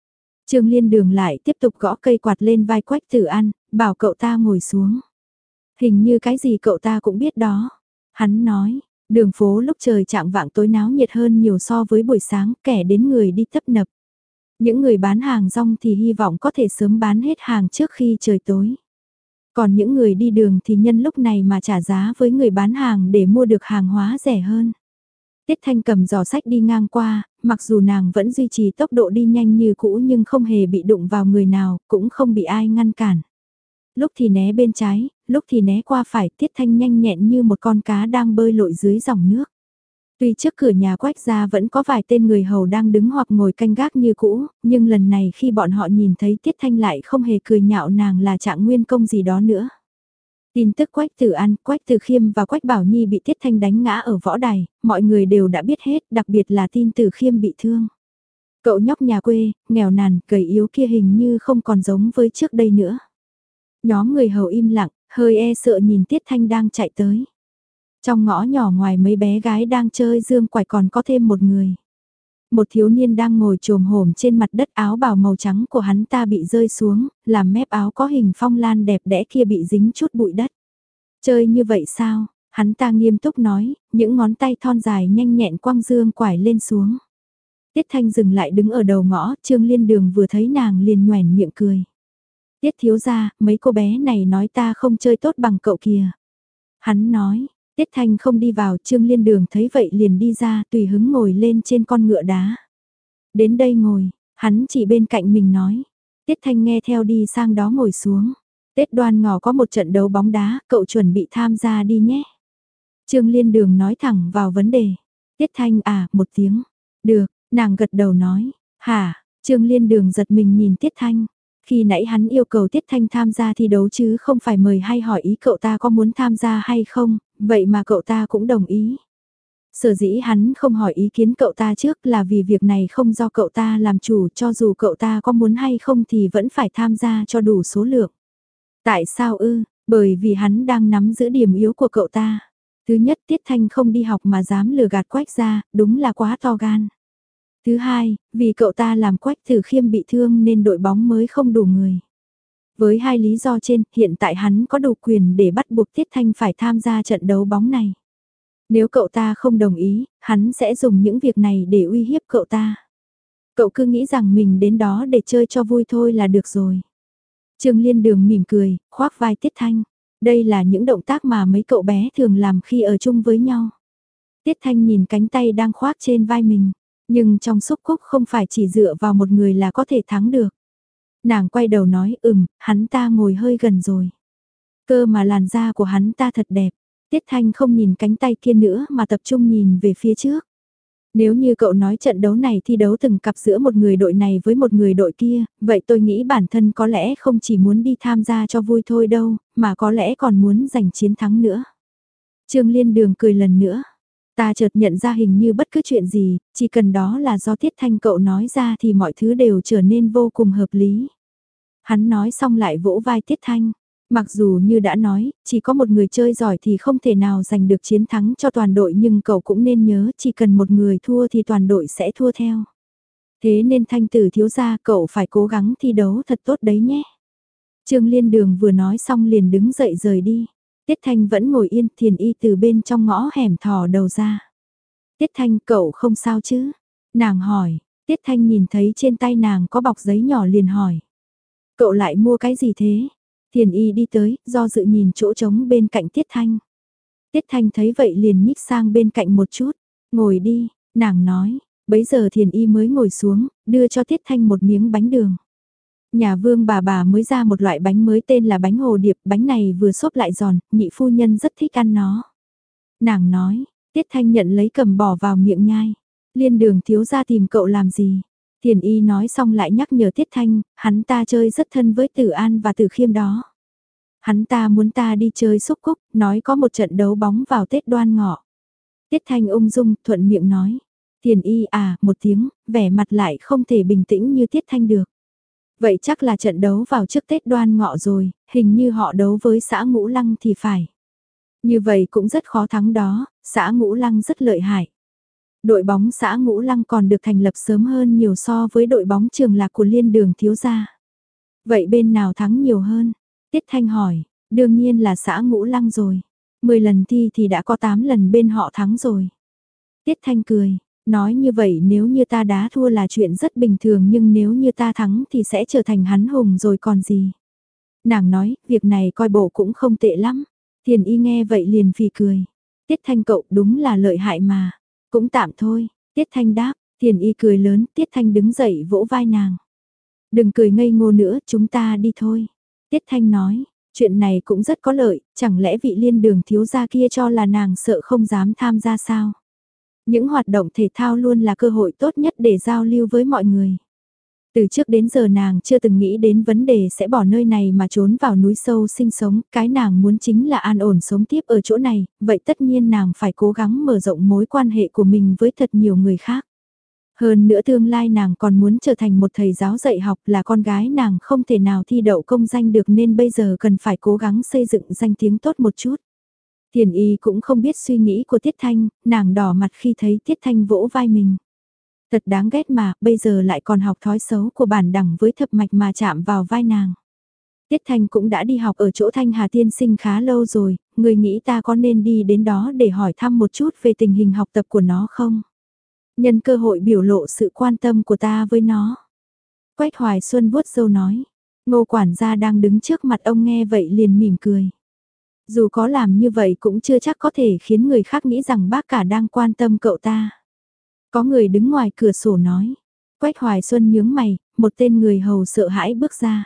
Trương Liên Đường lại tiếp tục gõ cây quạt lên vai Quách Tử An, bảo cậu ta ngồi xuống. Hình như cái gì cậu ta cũng biết đó. Hắn nói, đường phố lúc trời chạng vạng tối náo nhiệt hơn nhiều so với buổi sáng, kẻ đến người đi tấp nập. Những người bán hàng rong thì hy vọng có thể sớm bán hết hàng trước khi trời tối. Còn những người đi đường thì nhân lúc này mà trả giá với người bán hàng để mua được hàng hóa rẻ hơn. Tiết Thanh cầm giỏ sách đi ngang qua, mặc dù nàng vẫn duy trì tốc độ đi nhanh như cũ nhưng không hề bị đụng vào người nào, cũng không bị ai ngăn cản. Lúc thì né bên trái, lúc thì né qua phải, Tiết Thanh nhanh nhẹn như một con cá đang bơi lội dưới dòng nước. Tuy trước cửa nhà Quách gia vẫn có vài tên người hầu đang đứng hoặc ngồi canh gác như cũ, nhưng lần này khi bọn họ nhìn thấy Tiết Thanh lại không hề cười nhạo nàng là Trạng Nguyên Công gì đó nữa. Tin tức Quách Tử An, Quách Tử Khiêm và Quách Bảo Nhi bị Tiết Thanh đánh ngã ở võ đài, mọi người đều đã biết hết, đặc biệt là tin Tử Khiêm bị thương. Cậu nhóc nhà quê, nghèo nàn, gầy yếu kia hình như không còn giống với trước đây nữa. Nhóm người hầu im lặng, hơi e sợ nhìn Tiết Thanh đang chạy tới. Trong ngõ nhỏ ngoài mấy bé gái đang chơi dương quải còn có thêm một người. Một thiếu niên đang ngồi trồm hổm trên mặt đất, áo bào màu trắng của hắn ta bị rơi xuống, làm mép áo có hình phong lan đẹp đẽ kia bị dính chút bụi đất. Chơi như vậy sao? Hắn ta nghiêm túc nói, những ngón tay thon dài nhanh nhẹn quăng dương quải lên xuống. Tiết Thanh dừng lại đứng ở đầu ngõ, Trương Liên Đường vừa thấy nàng liền nhoẻn miệng cười. Tiết thiếu gia, mấy cô bé này nói ta không chơi tốt bằng cậu kìa. Hắn nói, Tiết Thanh không đi vào, Trương Liên Đường thấy vậy liền đi ra, tùy hứng ngồi lên trên con ngựa đá. Đến đây ngồi, hắn chỉ bên cạnh mình nói. Tiết Thanh nghe theo đi sang đó ngồi xuống. Tết Đoan Ngọ có một trận đấu bóng đá, cậu chuẩn bị tham gia đi nhé. Trương Liên Đường nói thẳng vào vấn đề. Tiết Thanh à, một tiếng. Được, nàng gật đầu nói. Hả, Trương Liên Đường giật mình nhìn Tiết Thanh. Khi nãy hắn yêu cầu Tiết Thanh tham gia thi đấu chứ không phải mời hay hỏi ý cậu ta có muốn tham gia hay không, vậy mà cậu ta cũng đồng ý. Sở dĩ hắn không hỏi ý kiến cậu ta trước là vì việc này không do cậu ta làm chủ, cho dù cậu ta có muốn hay không thì vẫn phải tham gia cho đủ số lượng. Tại sao ư? Bởi vì hắn đang nắm giữ điểm yếu của cậu ta. Thứ nhất, Tiết Thanh không đi học mà dám lừa gạt Quách gia, đúng là quá to gan. Thứ hai, vì cậu ta làm Quách Tử Khiêm bị thương nên đội bóng mới không đủ người. Với hai lý do trên, hiện tại hắn có đủ quyền để bắt buộc Tiết Thanh phải tham gia trận đấu bóng này. Nếu cậu ta không đồng ý, hắn sẽ dùng những việc này để uy hiếp cậu ta. Cậu cứ nghĩ rằng mình đến đó để chơi cho vui thôi là được rồi. Trương Liên Đường mỉm cười, khoác vai Tiết Thanh. Đây là những động tác mà mấy cậu bé thường làm khi ở chung với nhau. Tiết Thanh nhìn cánh tay đang khoác trên vai mình. Nhưng trong xúc cúc không phải chỉ dựa vào một người là có thể thắng được. Nàng quay đầu nói ừm, hắn ta ngồi hơi gần rồi. Cơ mà làn da của hắn ta thật đẹp. Tiết Thanh không nhìn cánh tay kia nữa mà tập trung nhìn về phía trước. Nếu như cậu nói trận đấu này thi đấu từng cặp giữa một người đội này với một người đội kia, vậy tôi nghĩ bản thân có lẽ không chỉ muốn đi tham gia cho vui thôi đâu, mà có lẽ còn muốn giành chiến thắng nữa. Trương Liên Đường cười lần nữa. Ta chợt nhận ra hình như bất cứ chuyện gì, chỉ cần đó là do Tiết Thanh cậu nói ra thì mọi thứ đều trở nên vô cùng hợp lý. Hắn nói xong lại vỗ vai Tiết Thanh. Mặc dù như đã nói, chỉ có một người chơi giỏi thì không thể nào giành được chiến thắng cho toàn đội nhưng cậu cũng nên nhớ chỉ cần một người thua thì toàn đội sẽ thua theo. Thế nên Thanh tử thiếu gia cậu phải cố gắng thi đấu thật tốt đấy nhé. Trương Liên Đường vừa nói xong liền đứng dậy rời đi. Tiết Thanh vẫn ngồi yên, Thiền Y từ bên trong ngõ hẻm thò đầu ra. Tiết Thanh cậu không sao chứ? Nàng hỏi, Tiết Thanh nhìn thấy trên tay nàng có bọc giấy nhỏ liền hỏi. Cậu lại mua cái gì thế? Thiền Y đi tới, do dự nhìn chỗ trống bên cạnh Tiết Thanh. Tiết Thanh thấy vậy liền nhích sang bên cạnh một chút. Ngồi đi, nàng nói. Bấy giờ Thiền Y mới ngồi xuống, đưa cho Tiết Thanh một miếng bánh đường. Nhà vương bà bà mới ra một loại bánh mới tên là bánh hồ điệp, bánh này vừa xốp lại giòn, nhị phu nhân rất thích ăn nó. Nàng nói, Tiết Thanh nhận lấy cầm bỏ vào miệng nhai. Liên Đường thiếu gia tìm cậu làm gì? Thiền Y nói xong lại nhắc nhở Tiết Thanh, hắn ta chơi rất thân với Tử An và Tử Khiêm đó. Hắn ta muốn ta đi chơi xúc cúc, nói có một trận đấu bóng vào Tết Đoan Ngọ. Tiết Thanh ung dung, thuận miệng nói. Thiền Y à, một tiếng, vẻ mặt lại không thể bình tĩnh như Tiết Thanh được. Vậy chắc là trận đấu vào trước Tết Đoan Ngọ rồi, hình như họ đấu với xã Ngũ Lăng thì phải. Như vậy cũng rất khó thắng đó, xã Ngũ Lăng rất lợi hại. Đội bóng xã Ngũ Lăng còn được thành lập sớm hơn nhiều so với đội bóng Trường Lạc của Liên Đường thiếu gia. Vậy bên nào thắng nhiều hơn? Tiết Thanh hỏi, đương nhiên là xã Ngũ Lăng rồi. mười lần thi thì đã có tám lần bên họ thắng rồi. Tiết Thanh cười, nói như vậy nếu như ta đá thua là chuyện rất bình thường nhưng nếu như ta thắng thì sẽ trở thành hắn hùng rồi còn gì. Nàng nói, việc này coi bộ cũng không tệ lắm. Thiền Y nghe vậy liền phì cười. Tiết Thanh cậu đúng là lợi hại mà. Cũng tạm thôi, Tiết Thanh đáp, Thiền Y cười lớn, Tiết Thanh đứng dậy vỗ vai nàng. Đừng cười ngây ngô nữa, chúng ta đi thôi. Tiết Thanh nói, chuyện này cũng rất có lợi, chẳng lẽ vị Liên Đường thiếu gia kia cho là nàng sợ không dám tham gia sao? Những hoạt động thể thao luôn là cơ hội tốt nhất để giao lưu với mọi người. Từ trước đến giờ nàng chưa từng nghĩ đến vấn đề sẽ bỏ nơi này mà trốn vào núi sâu sinh sống, cái nàng muốn chính là an ổn sống tiếp ở chỗ này, vậy tất nhiên nàng phải cố gắng mở rộng mối quan hệ của mình với thật nhiều người khác. Hơn nữa tương lai nàng còn muốn trở thành một thầy giáo dạy học, là con gái nàng không thể nào thi đậu công danh được nên bây giờ cần phải cố gắng xây dựng danh tiếng tốt một chút. Thiền Y cũng không biết suy nghĩ của Tiết Thanh, nàng đỏ mặt khi thấy Tiết Thanh vỗ vai mình. Thật đáng ghét mà, bây giờ lại còn học thói xấu của bản đẳng với thập mạch mà chạm vào vai nàng. Tiết Thanh cũng đã đi học ở chỗ Thanh Hà tiên sinh khá lâu rồi, người nghĩ ta có nên đi đến đó để hỏi thăm một chút về tình hình học tập của nó không? Nhân cơ hội biểu lộ sự quan tâm của ta với nó. Quách Hoài Xuân vuốt râu nói. Ngô quản gia đang đứng trước mặt ông nghe vậy liền mỉm cười. Dù có làm như vậy cũng chưa chắc có thể khiến người khác nghĩ rằng bác cả đang quan tâm cậu ta. Có người đứng ngoài cửa sổ nói. Quách Hoài Xuân nhướng mày, một tên người hầu sợ hãi bước ra.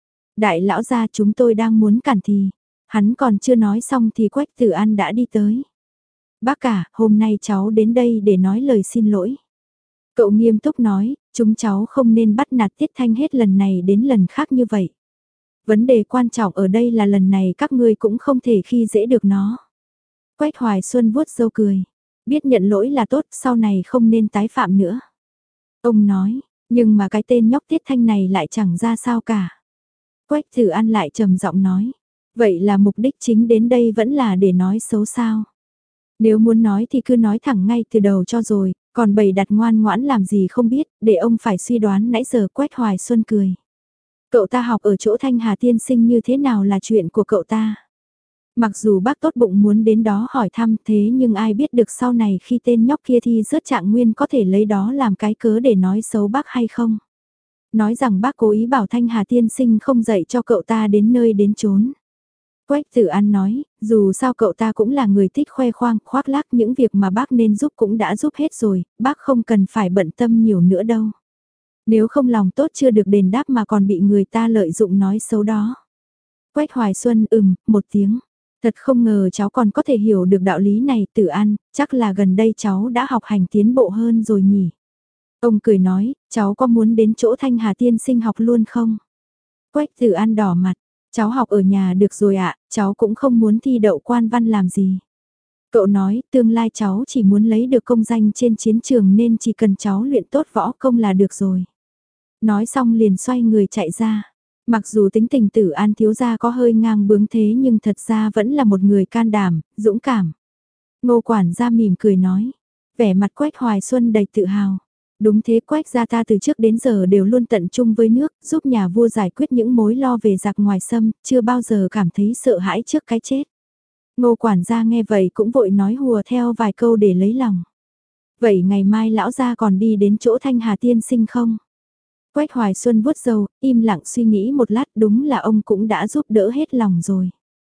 Đại lão gia chúng tôi đang muốn cản thì. Hắn còn chưa nói xong thì Quách Tử An đã đi tới. Bác cả, hôm nay cháu đến đây để nói lời xin lỗi. Cậu nghiêm túc nói, chúng cháu không nên bắt nạt Tiết Thanh hết lần này đến lần khác như vậy. Vấn đề quan trọng ở đây là lần này các ngươi cũng không thể khi dễ được nó. Quách Hoài Xuân vuốt râu cười. Biết nhận lỗi là tốt, sau này không nên tái phạm nữa. Ông nói, nhưng mà cái tên nhóc Tiết Thanh này lại chẳng ra sao cả. Quách Tử An lại trầm giọng nói. Vậy là mục đích chính đến đây vẫn là để nói xấu sao? Nếu muốn nói thì cứ nói thẳng ngay từ đầu cho rồi, còn bày đặt ngoan ngoãn làm gì không biết, để ông phải suy đoán nãy giờ. Quách Hoài Xuân cười. Cậu ta học ở chỗ Thanh Hà tiên sinh như thế nào là chuyện của cậu ta. Mặc dù bác tốt bụng muốn đến đó hỏi thăm thế nhưng ai biết được sau này khi tên nhóc kia thi rớt trạng nguyên có thể lấy đó làm cái cớ để nói xấu bác hay không. Nói rằng bác cố ý bảo Thanh Hà tiên sinh không dạy cho cậu ta đến nơi đến chốn. Quách Tử An nói, dù sao cậu ta cũng là người thích khoe khoang, khoác lác, những việc mà bác nên giúp cũng đã giúp hết rồi, bác không cần phải bận tâm nhiều nữa đâu. Nếu không lòng tốt chưa được đền đáp mà còn bị người ta lợi dụng nói xấu đó. Quách Hoài Xuân ừm, một tiếng. Thật không ngờ cháu còn có thể hiểu được đạo lý này. Tử An, chắc là gần đây cháu đã học hành tiến bộ hơn rồi nhỉ. Ông cười nói, cháu có muốn đến chỗ Thanh Hà tiên sinh học luôn không? Quách Tử An đỏ mặt. Cháu học ở nhà được rồi ạ, cháu cũng không muốn thi đậu quan văn làm gì. Cậu nói, tương lai cháu chỉ muốn lấy được công danh trên chiến trường nên chỉ cần cháu luyện tốt võ công là được rồi. Nói xong liền xoay người chạy ra. Mặc dù tính tình Tử An thiếu gia có hơi ngang bướng thế nhưng thật ra vẫn là một người can đảm, dũng cảm. Ngô quản gia mỉm cười nói, vẻ mặt Quách Hoài Xuân đầy tự hào. Đúng thế, Quách gia ta từ trước đến giờ đều luôn tận trung với nước, giúp nhà vua giải quyết những mối lo về giặc ngoài xâm, chưa bao giờ cảm thấy sợ hãi trước cái chết. Ngô quản gia nghe vậy cũng vội nói hùa theo vài câu để lấy lòng. Vậy ngày mai lão gia còn đi đến chỗ Thanh Hà tiên sinh không? Quách Hoài Xuân vuốt râu, im lặng suy nghĩ một lát, đúng là ông cũng đã giúp đỡ hết lòng rồi.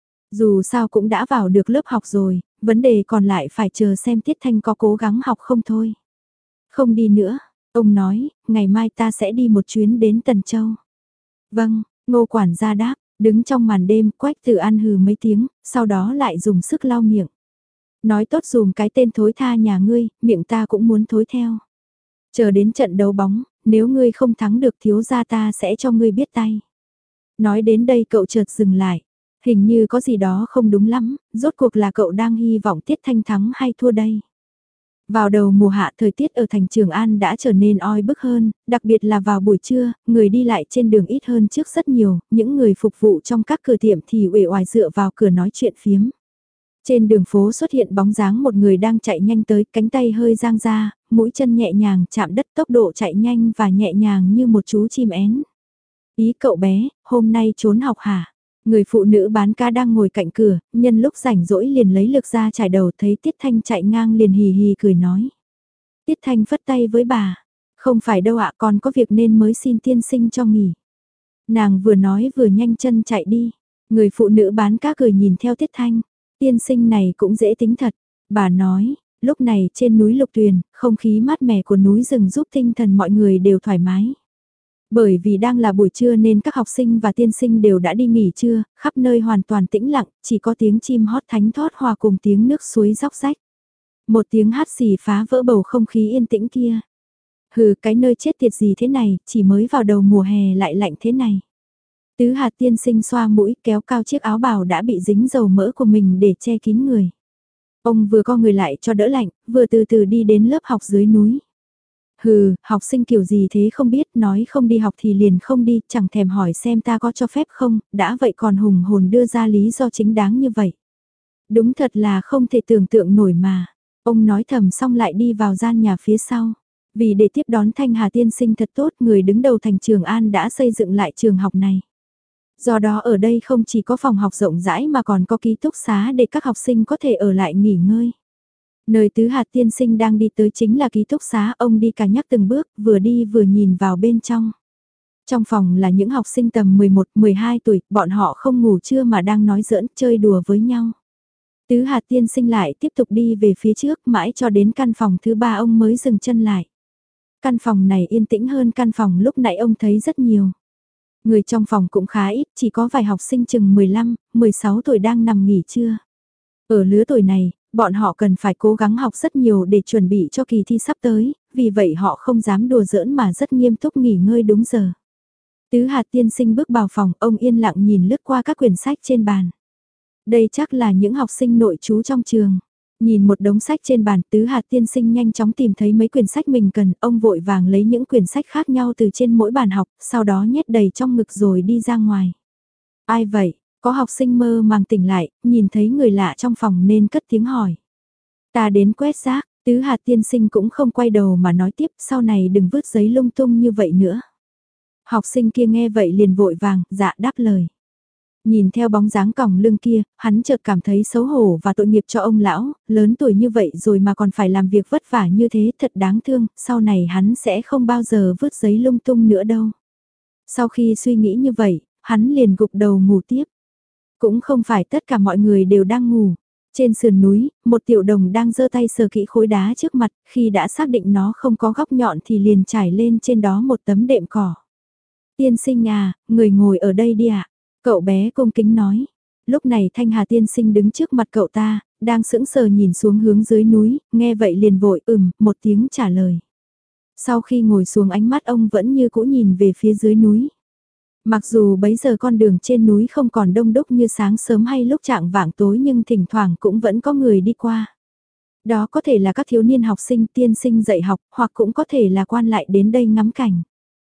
Dù sao cũng đã vào được lớp học rồi, vấn đề còn lại phải chờ xem Tiết Thanh có cố gắng học không thôi. Không đi nữa, ông nói, ngày mai ta sẽ đi một chuyến đến Tần Châu. Vâng, Ngô quản gia đáp, đứng trong màn đêm Quách Tử An hừ mấy tiếng, sau đó lại dùng sức lau miệng. Nói tốt dùm cái tên thối tha nhà ngươi, miệng ta cũng muốn thối theo. Chờ đến trận đấu bóng, nếu ngươi không thắng được thiếu gia ta sẽ cho ngươi biết tay. Nói đến đây cậu chợt dừng lại. Hình như có gì đó không đúng lắm, rốt cuộc là cậu đang hy vọng Tiết Thanh thắng hay thua đây. Vào đầu mùa hạ thời tiết ở thành Trường An đã trở nên oi bức hơn, đặc biệt là vào buổi trưa, người đi lại trên đường ít hơn trước rất nhiều, những người phục vụ trong các cửa tiệm thì uể oải dựa vào cửa nói chuyện phiếm. Trên đường phố xuất hiện bóng dáng một người đang chạy nhanh tới, cánh tay hơi giang ra, mũi chân nhẹ nhàng chạm đất, tốc độ chạy nhanh và nhẹ nhàng như một chú chim én. Ý cậu bé, hôm nay trốn học hả? Người phụ nữ bán cá đang ngồi cạnh cửa, nhân lúc rảnh rỗi liền lấy lực ra trải đầu, thấy Tiết Thanh chạy ngang liền hì hì cười nói. Tiết Thanh phất tay với bà. Không phải đâu ạ, con có việc nên mới xin tiên sinh cho nghỉ. Nàng vừa nói vừa nhanh chân chạy đi. Người phụ nữ bán cá cười nhìn theo Tiết Thanh. Tiên sinh này cũng dễ tính thật. Bà nói, lúc này trên núi Lục Tuyền, không khí mát mẻ của núi rừng giúp tinh thần mọi người đều thoải mái. Bởi vì đang là buổi trưa nên các học sinh và tiên sinh đều đã đi nghỉ trưa, khắp nơi hoàn toàn tĩnh lặng, chỉ có tiếng chim hót thánh thót hòa cùng tiếng nước suối róc rách. Một tiếng hát xì phá vỡ bầu không khí yên tĩnh kia. Hừ, cái nơi chết tiệt gì thế này, chỉ mới vào đầu mùa hè lại lạnh thế này. Tứ Hạt tiên sinh xoa mũi kéo cao chiếc áo bào đã bị dính dầu mỡ của mình để che kín người. Ông vừa co người lại cho đỡ lạnh, vừa từ từ đi đến lớp học dưới núi. Hừ, học sinh kiểu gì thế không biết, nói không đi học thì liền không đi, chẳng thèm hỏi xem ta có cho phép không, đã vậy còn hùng hồn đưa ra lý do chính đáng như vậy. Đúng thật là không thể tưởng tượng nổi mà. Ông nói thầm xong lại đi vào gian nhà phía sau. Vì để tiếp đón Thanh Hà tiên sinh thật tốt, người đứng đầu thành Trường An đã xây dựng lại trường học này. Do đó ở đây không chỉ có phòng học rộng rãi mà còn có ký túc xá để các học sinh có thể ở lại nghỉ ngơi. Nơi Tứ Hạt tiên sinh đang đi tới chính là ký túc xá, ông đi cả nhắc từng bước, vừa đi vừa nhìn vào bên trong. Trong phòng là những học sinh tầm mười một mười hai tuổi, bọn họ không ngủ trưa mà đang nói giỡn, chơi đùa với nhau. Tứ Hạt tiên sinh lại tiếp tục đi về phía trước mãi cho đến căn phòng thứ ba ông mới dừng chân lại. Căn phòng này yên tĩnh hơn căn phòng lúc nãy ông thấy rất nhiều. Người trong phòng cũng khá ít, chỉ có vài học sinh chừng mười lăm, mười sáu tuổi đang nằm nghỉ trưa. Ở lứa tuổi này, bọn họ cần phải cố gắng học rất nhiều để chuẩn bị cho kỳ thi sắp tới, vì vậy họ không dám đùa giỡn mà rất nghiêm túc nghỉ ngơi đúng giờ. Tứ Hạt tiên sinh bước vào phòng, ông yên lặng nhìn lướt qua các quyển sách trên bàn. Đây chắc là những học sinh nội trú trong trường. Nhìn một đống sách trên bàn, Tứ Hạt tiên sinh nhanh chóng tìm thấy mấy quyển sách mình cần, ông vội vàng lấy những quyển sách khác nhau từ trên mỗi bàn học, sau đó nhét đầy trong ngực rồi đi ra ngoài. Ai vậy? Có học sinh mơ màng tỉnh lại, nhìn thấy người lạ trong phòng nên cất tiếng hỏi. Ta đến quét rác, Tứ Hạt tiên sinh cũng không quay đầu mà nói tiếp, sau này đừng vứt giấy lung tung như vậy nữa. Học sinh kia nghe vậy liền vội vàng, dạ đáp lời. Nhìn theo bóng dáng còng lưng kia, hắn chợt cảm thấy xấu hổ và tội nghiệp cho ông lão, lớn tuổi như vậy rồi mà còn phải làm việc vất vả như thế, thật đáng thương, sau này hắn sẽ không bao giờ vứt giấy lung tung nữa đâu. Sau khi suy nghĩ như vậy, hắn liền gục đầu ngủ tiếp. Cũng không phải tất cả mọi người đều đang ngủ. Trên sườn núi, một tiểu đồng đang giơ tay sờ kỹ khối đá trước mặt, khi đã xác định nó không có góc nhọn thì liền trải lên trên đó một tấm đệm cỏ. Tiên sinh à, người ngồi ở đây đi ạ. Cậu bé cung kính nói. Lúc này Thanh Hà tiên sinh đứng trước mặt cậu ta, đang sững sờ nhìn xuống hướng dưới núi, nghe vậy liền vội ừm, một tiếng trả lời. Sau khi ngồi xuống ánh mắt ông vẫn như cũ nhìn về phía dưới núi. Mặc dù bấy giờ con đường trên núi không còn đông đúc như sáng sớm hay lúc trạng vạng tối nhưng thỉnh thoảng cũng vẫn có người đi qua. Đó có thể là các thiếu niên học sinh tiên sinh dạy học hoặc cũng có thể là quan lại đến đây ngắm cảnh.